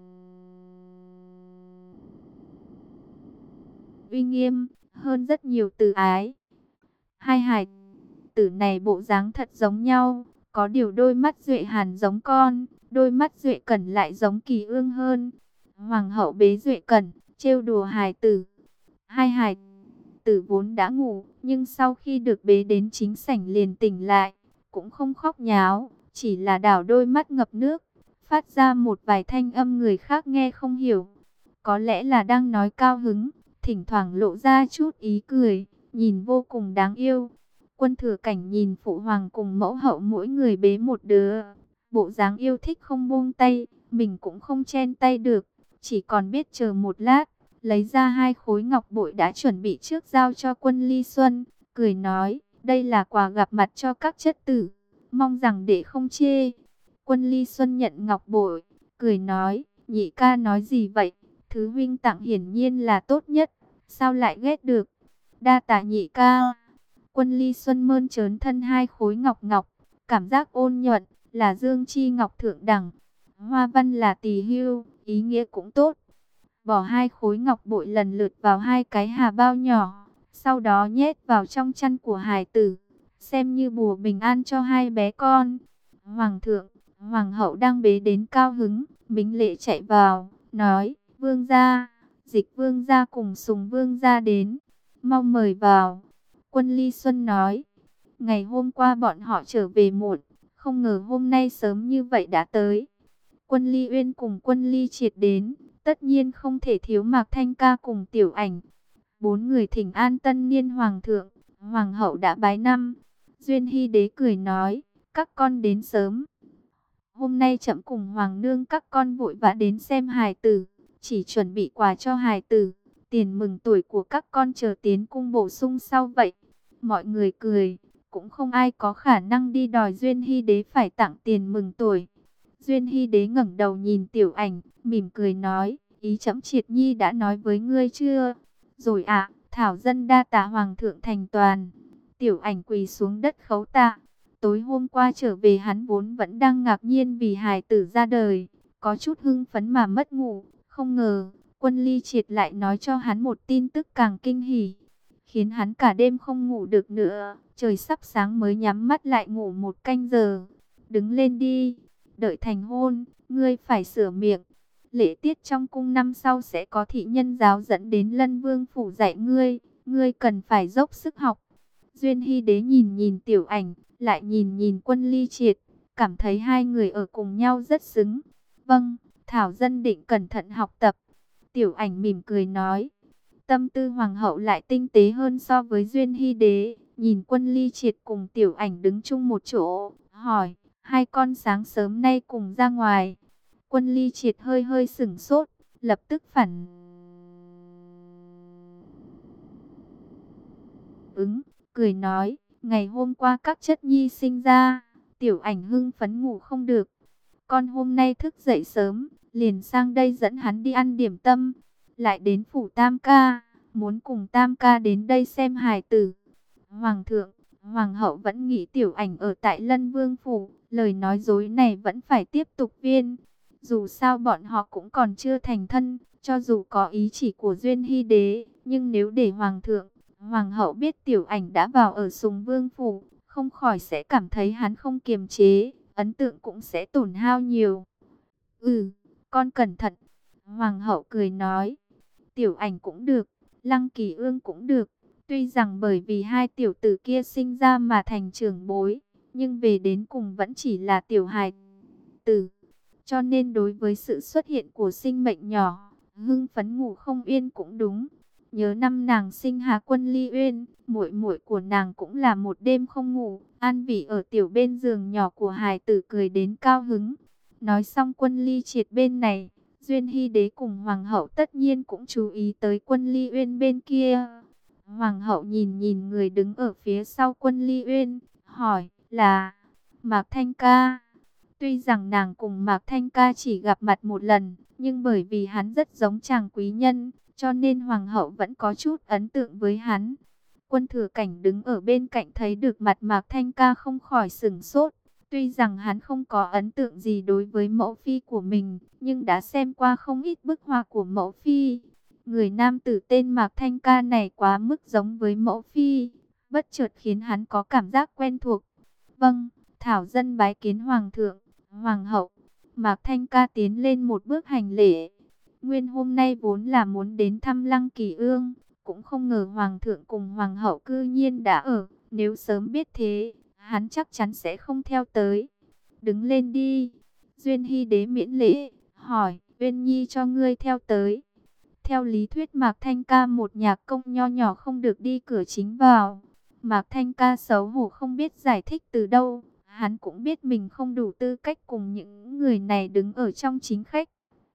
Uy nghiêm hơn rất nhiều từ ái. Hai hài tử này bộ dáng thật giống nhau, có điều đôi mắt Duệ Hàn giống con, đôi mắt Duệ Cẩn lại giống Kỳ Ương hơn. Hoàng hậu bế Duệ Cẩn, trêu đùa hài tử. Hai hài tử vốn đã ngủ, nhưng sau khi được bế đến chính sảnh liền tỉnh lại, cũng không khóc nháo, chỉ là đảo đôi mắt ngập nước, phát ra một vài thanh âm người khác nghe không hiểu. Có lẽ là đang nói cao hứng, thỉnh thoảng lộ ra chút ý cười, nhìn vô cùng đáng yêu. Quân Thừa Cảnh nhìn phụ hoàng cùng mẫu hậu mỗi người bế một đứa, bộ dáng yêu thích không buông tay, mình cũng không chen tay được, chỉ còn biết chờ một lát, lấy ra hai khối ngọc bội đã chuẩn bị trước giao cho Quân Ly Xuân, cười nói, đây là quà gặp mặt cho các chất tử, mong rằng đệ không chê. Quân Ly Xuân nhận ngọc bội, cười nói, nhị ca nói gì vậy, thứ huynh tặng hiển nhiên là tốt nhất, sao lại ghét được, đa tạ nhị ca. Quân Ly Xuân mơn trớn thân hai khối ngọc ngọc, cảm giác ôn nhuận, là dương chi ngọc thượng đẳng. Hoa văn là tỳ hưu, ý nghĩa cũng tốt. Bỏ hai khối ngọc bội lần lượt vào hai cái hà bao nhỏ, sau đó nhét vào trong chăn của hài tử, xem như bùa bình an cho hai bé con. Hoàng thượng, hoàng hậu đang bế đến cao hứng, Mính Lệ chạy vào, nói, vương gia, Dịch vương gia cùng Sùng vương gia đến, mau mời vào. Quân Ly Xuân nói, ngày hôm qua bọn họ trở về muộn, không ngờ hôm nay sớm như vậy đã tới. Quân Ly Uyên cùng Quân Ly Triệt đến, tất nhiên không thể thiếu Mạc Thanh Ca cùng Tiểu Ảnh. Bốn người thỉnh an tân niên hoàng thượng, hoàng hậu đã bái năm. Duyên Hy Đế cười nói, các con đến sớm. Hôm nay trẫm cùng hoàng nương các con vội vã đến xem hài tử, chỉ chuẩn bị quà cho hài tử, tiền mừng tuổi của các con chờ tiến cung bổ sung sau vậy. Mọi người cười, cũng không ai có khả năng đi đòi Duyên Hy Đế phải tặng tiền mừng tuổi. Duyên Hy Đế ngẩng đầu nhìn Tiểu Ảnh, mỉm cười nói, ý trẫm Triệt Nhi đã nói với ngươi chưa? Rồi ạ, thảo dân đa tạ hoàng thượng thành toàn. Tiểu Ảnh quỳ xuống đất khấu tạ. Tối hôm qua trở về hắn vốn vẫn đang ngạc nhiên vì hài tử ra đời, có chút hưng phấn mà mất ngủ, không ngờ Quân Ly Triệt lại nói cho hắn một tin tức càng kinh hỉ, khiến hắn cả đêm không ngủ được nữa, trời sắp sáng mới nhắm mắt lại ngủ một canh giờ. Đứng lên đi, đợi thành hôn, ngươi phải sửa miệng. Lễ tiết trong cung năm sau sẽ có thị nhân giáo dẫn đến Lân Vương phủ dạy ngươi, ngươi cần phải dốc sức học. Duyên Hy Đế nhìn nhìn Tiểu Ảnh, lại nhìn nhìn Quân Ly Triệt, cảm thấy hai người ở cùng nhau rất xứng. Vâng, thảo dân định cẩn thận học tập. Tiểu Ảnh mỉm cười nói. Tâm tư hoàng hậu lại tinh tế hơn so với Duyên Hy Đế, nhìn Quân Ly Triệt cùng Tiểu Ảnh đứng chung một chỗ, hỏi, hai con sáng sớm nay cùng ra ngoài. Quân Ly Triệt hơi hơi sửng sốt, lập tức phản ứng, cười nói, ngày hôm qua các chất nhi sinh ra. Tiểu Ảnh hưng phấn ngủ không được, con hôm nay thức dậy sớm, liền sang đây dẫn hắn đi ăn điểm tâm, lại đến phủ Tam ca, muốn cùng Tam ca đến đây xem hài tử. Hoàng thượng, hoàng hậu vẫn nghĩ Tiểu Ảnh ở tại Lân Vương phủ, lời nói dối này vẫn phải tiếp tục viên. Dù sao bọn họ cũng còn chưa thành thân, cho dù có ý chỉ của Duyên Hy Đế, nhưng nếu để hoàng thượng, hoàng hậu biết Tiểu Ảnh đã vào ở Sùng Vương phủ, không khỏi sẽ cảm thấy hắn không kiềm chế, ấn tượng cũng sẽ tổn hao nhiều. Ừ, con cẩn thận. Hoàng hậu cười nói, Tiểu Ảnh cũng được, Lăng Kỳ Ương cũng được. Tuy rằng bởi vì hai tiểu tử kia sinh ra mà thành trưởng bối, nhưng về đến cùng vẫn chỉ là tiểu hài tử. Cho nên đối với sự xuất hiện của sinh mệnh nhỏ, hưng phấn ngủ không yên cũng đúng. Nhớ năm nàng sinh Hà Quân Ly Uyên, muội muội của nàng cũng là một đêm không ngủ, an vị ở tiểu bên giường nhỏ của hài tử cười đến cao hứng. Nói xong Quân Ly Triệt bên này, Duyên Hy Đế cùng hoàng hậu tất nhiên cũng chú ý tới Quân Ly Uyên bên kia. Hoàng hậu nhìn nhìn người đứng ở phía sau Quân Ly Uyên, hỏi là Mạc Thanh Ca. Tuy rằng nàng cùng Mạc Thanh Ca chỉ gặp mặt một lần, nhưng bởi vì hắn rất giống chàng quý nhân, cho nên Hoàng hậu vẫn có chút ấn tượng với hắn. Quân Thừa Cảnh đứng ở bên cạnh thấy được mặt Mạc Thanh Ca không khỏi sửng sốt. Tuy rằng hắn không có ấn tượng gì đối với mẫu phi của mình, nhưng đã xem qua không ít bức họa của mẫu phi. Người nam tử tên Mạc Thanh Ca này quá mức giống với mẫu phi, bất chợt khiến hắn có cảm giác quen thuộc. Vâng, thảo dân bái kiến hoàng thượng, hoàng hậu. Mạc Thanh Ca tiến lên một bước hành lễ. Nguyên hôm nay vốn là muốn đến thăm Lăng Kỳ Ương, cũng không ngờ hoàng thượng cùng hoàng hậu cư nhiên đã ở. Nếu sớm biết thế, hắn chắc chắn sẽ không theo tới. Đứng lên đi. Duyên Hy Đế miễn lễ, hỏi, Uyên Nhi cho ngươi theo tới. Theo lý thuyết Mạc Thanh Ca một nhạc công nho nhỏ không được đi cửa chính vào. Mạc Thanh Ca xấu hổ không biết giải thích từ đâu. Hắn cũng biết mình không đủ tư cách cùng những người này đứng ở trong chính khách.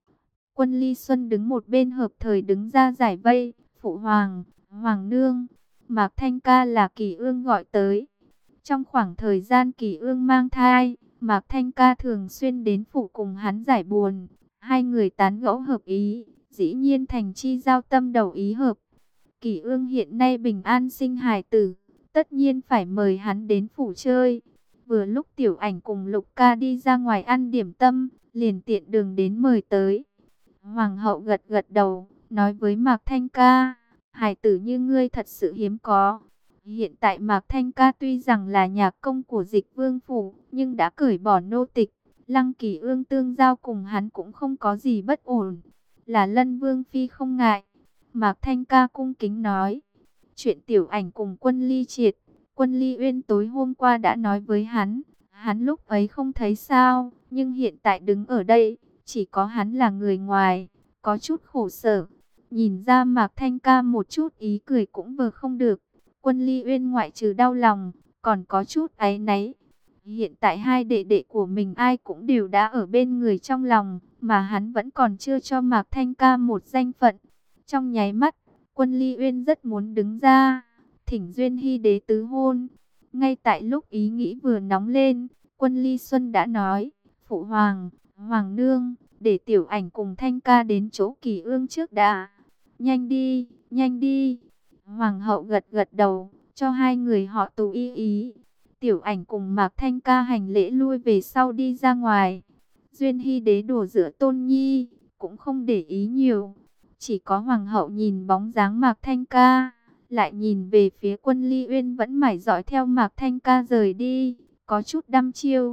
Quân Ly Xuân đứng một bên hợp thời đứng ra giải vây. Phụ hoàng, hoàng nương, Mạc Thanh Ca là Kỳ Ương gọi tới. Trong khoảng thời gian Kỳ Ương mang thai, Mạc Thanh Ca thường xuyên đến phủ cùng hắn giải buồn. Hai người tán gẫu hợp ý, dĩ nhiên thành chi giao tâm đầu ý hợp. Kỳ Ương hiện nay bình an sinh hài tử, tất nhiên phải mời hắn đến phủ chơi. Vừa lúc Tiểu Ảnh cùng Lục Ca đi ra ngoài ăn điểm tâm, liền tiện đường đến mời tới. Hoàng hậu gật gật đầu, nói với Mạc Thanh Ca, hài tử như ngươi thật sự hiếm có. Hiện tại Mạc Thanh Ca tuy rằng là nhạc công của Dịch Vương phủ, nhưng đã cởi bỏ nô tịch. Lăng Kỳ Ương tương giao cùng hắn cũng không có gì bất ổn. Là Lân Vương phi không ngại. Mạc Thanh Ca cung kính nói. Chuyện Tiểu Ảnh cùng Quân Ly Triệt, Quân Ly Uyên tối hôm qua đã nói với hắn. Hắn lúc ấy không thấy sao, nhưng hiện tại đứng ở đây, chỉ có hắn là người ngoài, có chút khổ sở. Nhìn ra Mạc Thanh Ca một chút ý cười cũng vừa không được. Quân Ly Uyên ngoại trừ đau lòng, còn có chút áy náy. Hiện tại hai đệ đệ của mình ai cũng đều đã ở bên người trong lòng, mà hắn vẫn còn chưa cho Mạc Thanh Ca một danh phận. Trong nháy mắt, Quân Ly Uyên rất muốn đứng ra, thỉnh Duyên Hy Đế tứ hôn. Ngay tại lúc ý nghĩ vừa nóng lên, Quân Ly Xuân đã nói, Phụ Hoàng, Hoàng Nương, để Tiểu Ảnh cùng Thanh Ca đến chỗ Kỳ Ương trước đã. Nhanh đi, nhanh đi. Hoàng hậu gật gật đầu, cho hai người họ tù y ý. Tiểu Ảnh cùng Mạc Thanh Ca hành lễ lui về sau đi ra ngoài. Duyên Hy Đế đổ giữa Tôn Nhi, cũng không để ý nhiều. Chỉ có Hoàng hậu nhìn bóng dáng Mạc Thanh Ca, lại nhìn về phía Quân Ly Uyên vẫn mải dõi theo Mạc Thanh Ca rời đi, có chút đăm chiêu.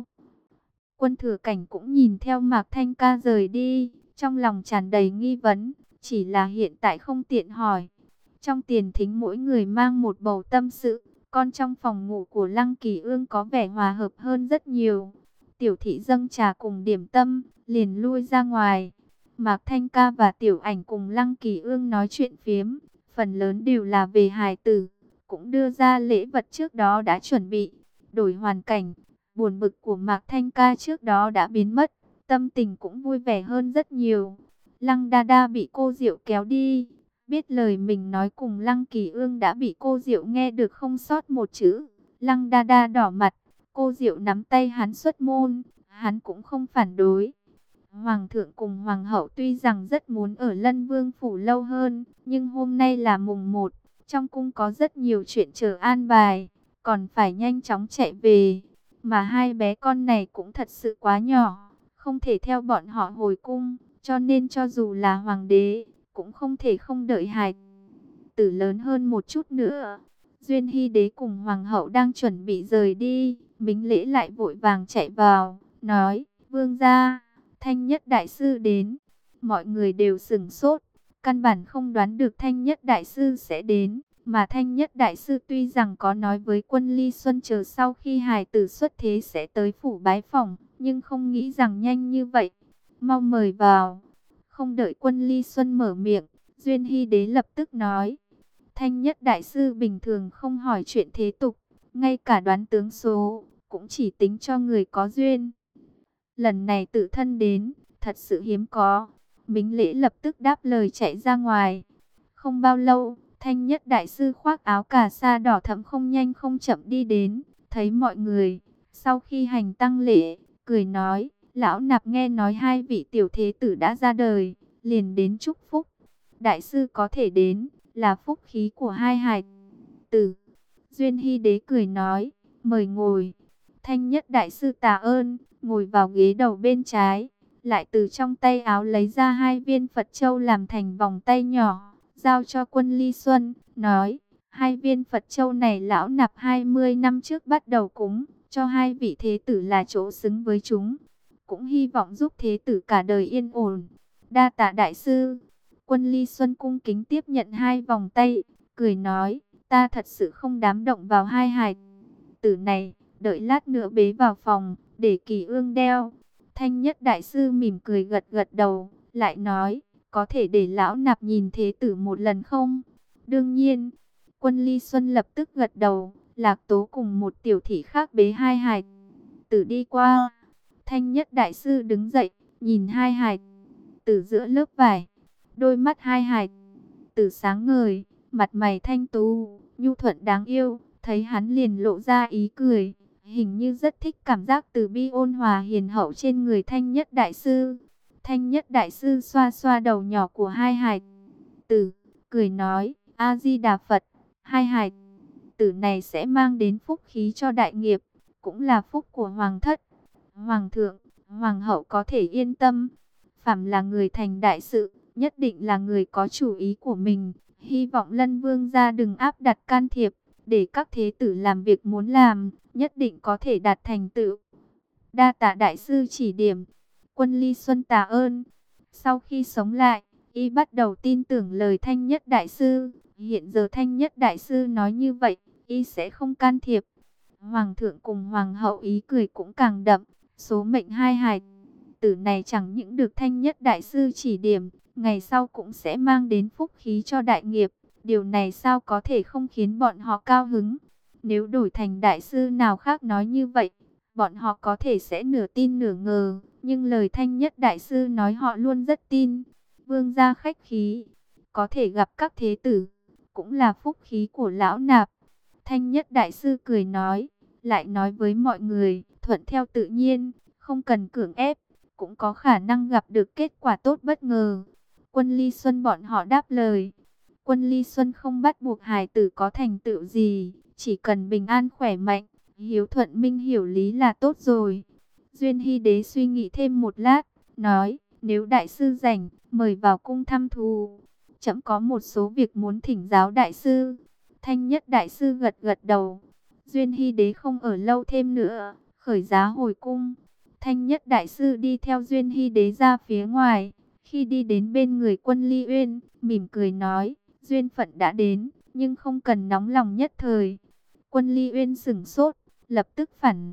Quân Thừa Cảnh cũng nhìn theo Mạc Thanh Ca rời đi, trong lòng tràn đầy nghi vấn, chỉ là hiện tại không tiện hỏi. Trong tiền thính mỗi người mang một bầu tâm sự, con trong phòng ngủ của Lăng Kỳ Ương có vẻ hòa hợp hơn rất nhiều. Tiểu thị dâng trà cùng điểm tâm, liền lui ra ngoài. Mạc Thanh Ca và Tiểu Ảnh cùng Lăng Kỳ Ương nói chuyện phiếm, phần lớn đều là về hài tử, cũng đưa ra lễ vật trước đó đã chuẩn bị. Đổi hoàn cảnh, buồn bực của Mạc Thanh Ca trước đó đã biến mất, tâm tình cũng vui vẻ hơn rất nhiều. Lăng Đa Đa bị cô Diệu kéo đi, biết lời mình nói cùng Lăng Kỳ Ương đã bị cô Diệu nghe được không sót một chữ. Lăng Đa Đa đỏ mặt, cô Diệu nắm tay hắn xuất môn, hắn cũng không phản đối. Hoàng thượng cùng Hoàng hậu tuy rằng rất muốn ở Lân Vương phủ lâu hơn, nhưng hôm nay là mùng một, trong cung có rất nhiều chuyện chờ an bài, còn phải nhanh chóng chạy về. Mà hai bé con này cũng thật sự quá nhỏ, không thể theo bọn họ hồi cung, cho nên cho dù là hoàng đế, cũng không thể không đợi hài tử lớn hơn một chút nữa. Duyên Hy Đế cùng Hoàng hậu đang chuẩn bị rời đi, Mính Lễ lại vội vàng chạy vào, nói, Vương gia, Thanh Nhất Đại Sư đến. Mọi người đều sửng sốt, căn bản không đoán được Thanh Nhất Đại Sư sẽ đến. Mà Thanh Nhất Đại Sư tuy rằng có nói với Quân Ly Xuân chờ sau khi hài tử xuất thế sẽ tới phủ bái phỏng, nhưng không nghĩ rằng nhanh như vậy. Mau mời vào. Không đợi Quân Ly Xuân mở miệng, Duyên Hy Đế lập tức nói, Thanh Nhất Đại Sư bình thường không hỏi chuyện thế tục, ngay cả đoán tướng số, cũng chỉ tính cho người có duyên. Lần này tự thân đến, thật sự hiếm có. Mính Lễ lập tức đáp lời chạy ra ngoài. Không bao lâu, Thanh Nhất Đại Sư khoác áo cà sa đỏ thẫm không nhanh không chậm đi đến, thấy mọi người, sau khi hành tăng lễ, cười nói, lão nạp nghe nói hai vị tiểu thế tử đã ra đời, liền đến chúc phúc. Đại sư có thể đến, là phúc khí của hai hài tử. Duyên Hy Đế cười nói, mời ngồi. Thanh Nhất Đại Sư tạ ơn, ngồi vào ghế đầu bên trái, lại từ trong tay áo lấy ra hai viên Phật châu làm thành vòng tay nhỏ, giao cho Quân Ly Xuân, nói, hai viên Phật châu này lão nạp hai mươi năm trước bắt đầu cúng, cho hai vị thế tử là chỗ xứng với chúng, cũng hy vọng giúp thế tử cả đời yên ổn. Đa tạ đại sư. Quân Ly Xuân cung kính tiếp nhận hai vòng tay, cười nói, ta thật sự không dám động vào hai hài tử này, đợi lát nữa bế vào phòng, để Kỳ Ương đeo. Thanh Nhất Đại Sư mỉm cười gật gật đầu, lại nói, có thể để lão nạp nhìn thế tử một lần không? Đương nhiên. Quân Ly Xuân lập tức gật đầu, Lạc Tố cùng một tiểu thị khác bế hai hài tử đi qua. Thanh Nhất Đại Sư đứng dậy, nhìn hai hài tử giữa lớp vải. Đôi mắt hai hài tử sáng ngời, mặt mày thanh tú, nhu thuận đáng yêu, thấy hắn liền lộ ra ý cười, hình như rất thích cảm giác từ bi ôn hòa hiền hậu trên người Thanh Nhất Đại Sư. Thanh Nhất Đại Sư xoa xoa đầu nhỏ của hai hài tử, cười nói, A-di-đà Phật, hai hài tử này sẽ mang đến phúc khí cho đại nghiệp, cũng là phúc của Hoàng thất. Hoàng thượng, Hoàng hậu có thể yên tâm, phàm là người thành đại sự, nhất định là người có chủ ý của mình. Hy vọng Lân Vương gia đừng áp đặt can thiệp, để các thế tử làm việc muốn làm, nhất định có thể đạt thành tựu. Đa tạ đại sư chỉ điểm. Quân Ly Xuân tạ ơn. Sau khi sống lại, y bắt đầu tin tưởng lời Thanh Nhất Đại Sư. Hiện giờ Thanh Nhất Đại Sư nói như vậy, y sẽ không can thiệp. Hoàng thượng cùng Hoàng hậu ý cười cũng càng đậm. Số mệnh hai hài tử này chẳng những được Thanh Nhất Đại Sư chỉ điểm, ngày sau cũng sẽ mang đến phúc khí cho đại nghiệp. Điều này sao có thể không khiến bọn họ cao hứng? Nếu đổi thành đại sư nào khác nói như vậy, bọn họ có thể sẽ nửa tin nửa ngờ. Nhưng lời Thanh Nhất Đại Sư nói họ luôn rất tin. Vương gia khách khí, có thể gặp các thế tử, cũng là phúc khí của lão nạp. Thanh Nhất Đại Sư cười nói, lại nói với mọi người, thuận theo tự nhiên, không cần cưỡng ép, cũng có khả năng gặp được kết quả tốt bất ngờ. Quân Ly Xuân bọn họ đáp lời. Quân Ly Xuân không bắt buộc hài tử có thành tựu gì, chỉ cần bình an khỏe mạnh, hiếu thuận minh hiểu lý là tốt rồi. Duyên Hy Đế suy nghĩ thêm một lát, nói, nếu đại sư rảnh, mời vào cung thăm thú. Trẫm có một số việc muốn thỉnh giáo đại sư. Thanh Nhất Đại Sư gật gật đầu. Duyên Hy Đế không ở lâu thêm nữa, khởi giá hồi cung. Thanh Nhất Đại Sư đi theo Duyên Hy Đế ra phía ngoài. Khi đi đến bên người Quân Ly Uyên, mỉm cười nói, duyên phận đã đến, nhưng không cần nóng lòng nhất thời. Quân Ly Uyên sửng sốt, lập tức phản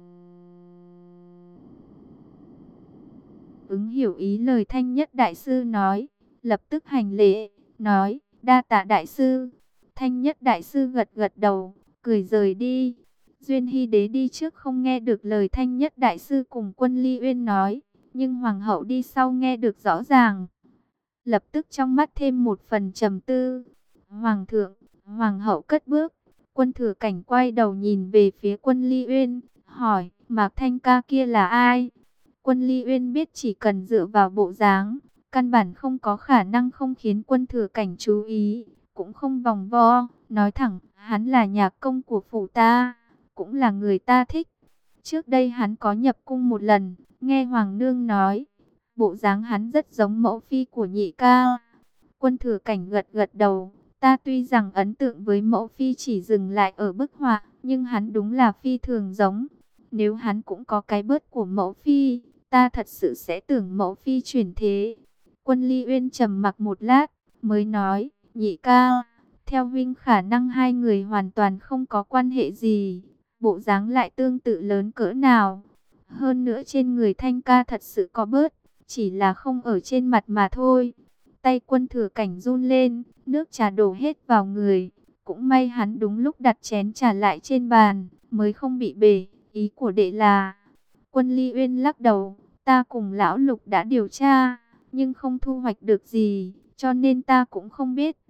ứng hiểu ý lời Thanh Nhất Đại Sư nói, lập tức hành lễ, nói, đa tạ đại sư. Thanh Nhất Đại Sư gật gật đầu, cười rời đi. Duyên Hy Đế đi trước không nghe được lời Thanh Nhất Đại Sư cùng Quân Ly Uyên nói, nhưng Hoàng hậu đi sau nghe được rõ ràng. Lập tức trong mắt thêm một phần trầm tư. Hoàng thượng, Hoàng hậu cất bước. Quân Thừa Cảnh quay đầu nhìn về phía Quân Ly Uyên, hỏi, Mạc Thanh ca kia là ai? Quân Ly Uyên biết chỉ cần dựa vào bộ dáng, căn bản không có khả năng không khiến Quân Thừa Cảnh chú ý, cũng không vòng vo, nói thẳng, hắn là nhạc công của phủ ta, cũng là người ta thích. Trước đây hắn có nhập cung một lần, nghe Hoàng nương nói, bộ dáng hắn rất giống mẫu phi của nhị ca. Quân Thừa Cảnh gật gật đầu, ta tuy rằng ấn tượng với mẫu phi chỉ dừng lại ở bức họa, nhưng hắn đúng là phi thường giống. Nếu hắn cũng có cái bớt của mẫu phi, ta thật sự sẽ tưởng mẫu phi chuyển thế. Quân Ly Uyên trầm mặc một lát, mới nói, nhị ca, theo huynh khả năng hai người hoàn toàn không có quan hệ gì, bộ dáng lại tương tự lớn cỡ nào. Hơn nữa trên người Thanh ca thật sự có bớt, chỉ là không ở trên mặt mà thôi. Tay Quân Thừa Cảnh run lên, nước trà đổ hết vào người. Cũng may hắn đúng lúc đặt chén trà lại trên bàn, mới không bị bể. Ý của đệ là... Quân Ly Uyên lắc đầu, ta cùng lão Lục đã điều tra, nhưng không thu hoạch được gì, cho nên ta cũng không biết.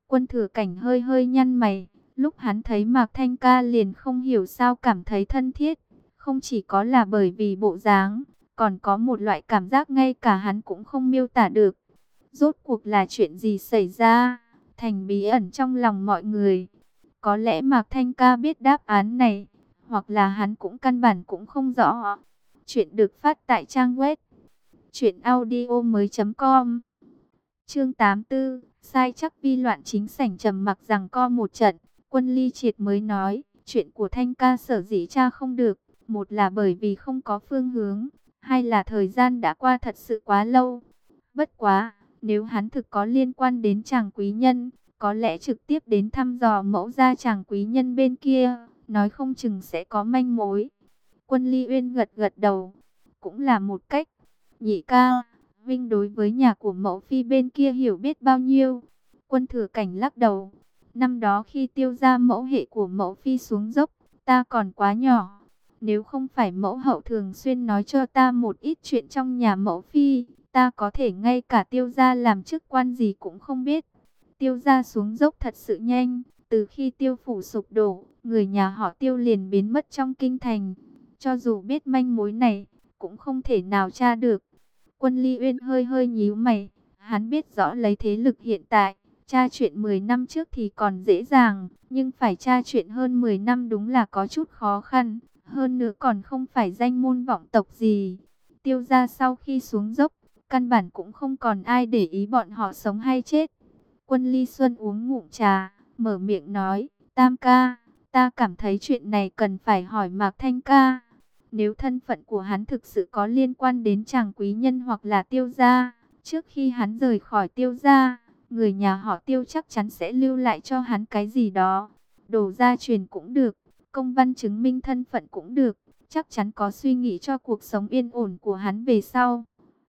Quân Thừa Cảnh hơi hơi nhăn mày, lúc hắn thấy Mạc Thanh Ca liền không hiểu sao cảm thấy thân thiết, không chỉ có là bởi vì bộ dáng, còn có một loại cảm giác ngay cả hắn cũng không miêu tả được. Rốt cuộc là chuyện gì xảy ra, thành bí ẩn trong lòng mọi người. Có lẽ Mạc Thanh Ca biết đáp án này, hoặc là hắn cũng căn bản cũng không rõ. Chuyện được phát tại trang web truyện audio mới chấm com. Chương tám tư, sai chắc vi loạn chính sảnh trầm mặc rằng co một trận. Quân Ly Triệt mới nói, chuyện của Thanh Ca sở dĩ tra không được, một là bởi vì không có phương hướng, hai là thời gian đã qua thật sự quá lâu. Bất quá, nếu hắn thực có liên quan đến chàng quý nhân, có lẽ trực tiếp đến thăm dò mẫu gia chàng quý nhân bên kia, nói không chừng sẽ có manh mối. Quân Ly Uyên gật gật đầu, cũng là một cách. Nhị ca, Vinh đối với nhà của mẫu phi bên kia hiểu biết bao nhiêu? Quân Thừa Cảnh lắc đầu. Năm đó khi tiêu ra mẫu hệ của mẫu phi xuống dốc, ta còn quá nhỏ. Nếu không phải mẫu hậu thường xuyên nói cho ta một ít chuyện trong nhà mẫu phi, ta có thể ngay cả tiêu gia làm chức quan gì cũng không biết. Tiêu gia xuống dốc thật sự nhanh, từ khi tiêu phủ sụp đổ, người nhà họ tiêu liền biến mất trong kinh thành. Cho dù biết manh mối này, cũng không thể nào tra được. Quân Ly Uyên hơi hơi nhíu mày, hắn biết rõ lấy thế lực hiện tại, tra chuyện mười năm trước thì còn dễ dàng, nhưng phải tra chuyện hơn mười năm đúng là có chút khó khăn, hơn nữa còn không phải danh môn vọng tộc gì. Tiêu gia sau khi xuống dốc, căn bản cũng không còn ai để ý bọn họ sống hay chết. Quân Ly Xuân uống ngụm trà, mở miệng nói, Tam ca, ta cảm thấy chuyện này cần phải hỏi Mạc Thanh ca. Nếu thân phận của hắn thực sự có liên quan đến chàng quý nhân hoặc là tiêu gia, trước khi hắn rời khỏi tiêu gia, người nhà họ tiêu chắc chắn sẽ lưu lại cho hắn cái gì đó. Đồ gia truyền cũng được, công văn chứng minh thân phận cũng được, chắc chắn có suy nghĩ cho cuộc sống yên ổn của hắn về sau.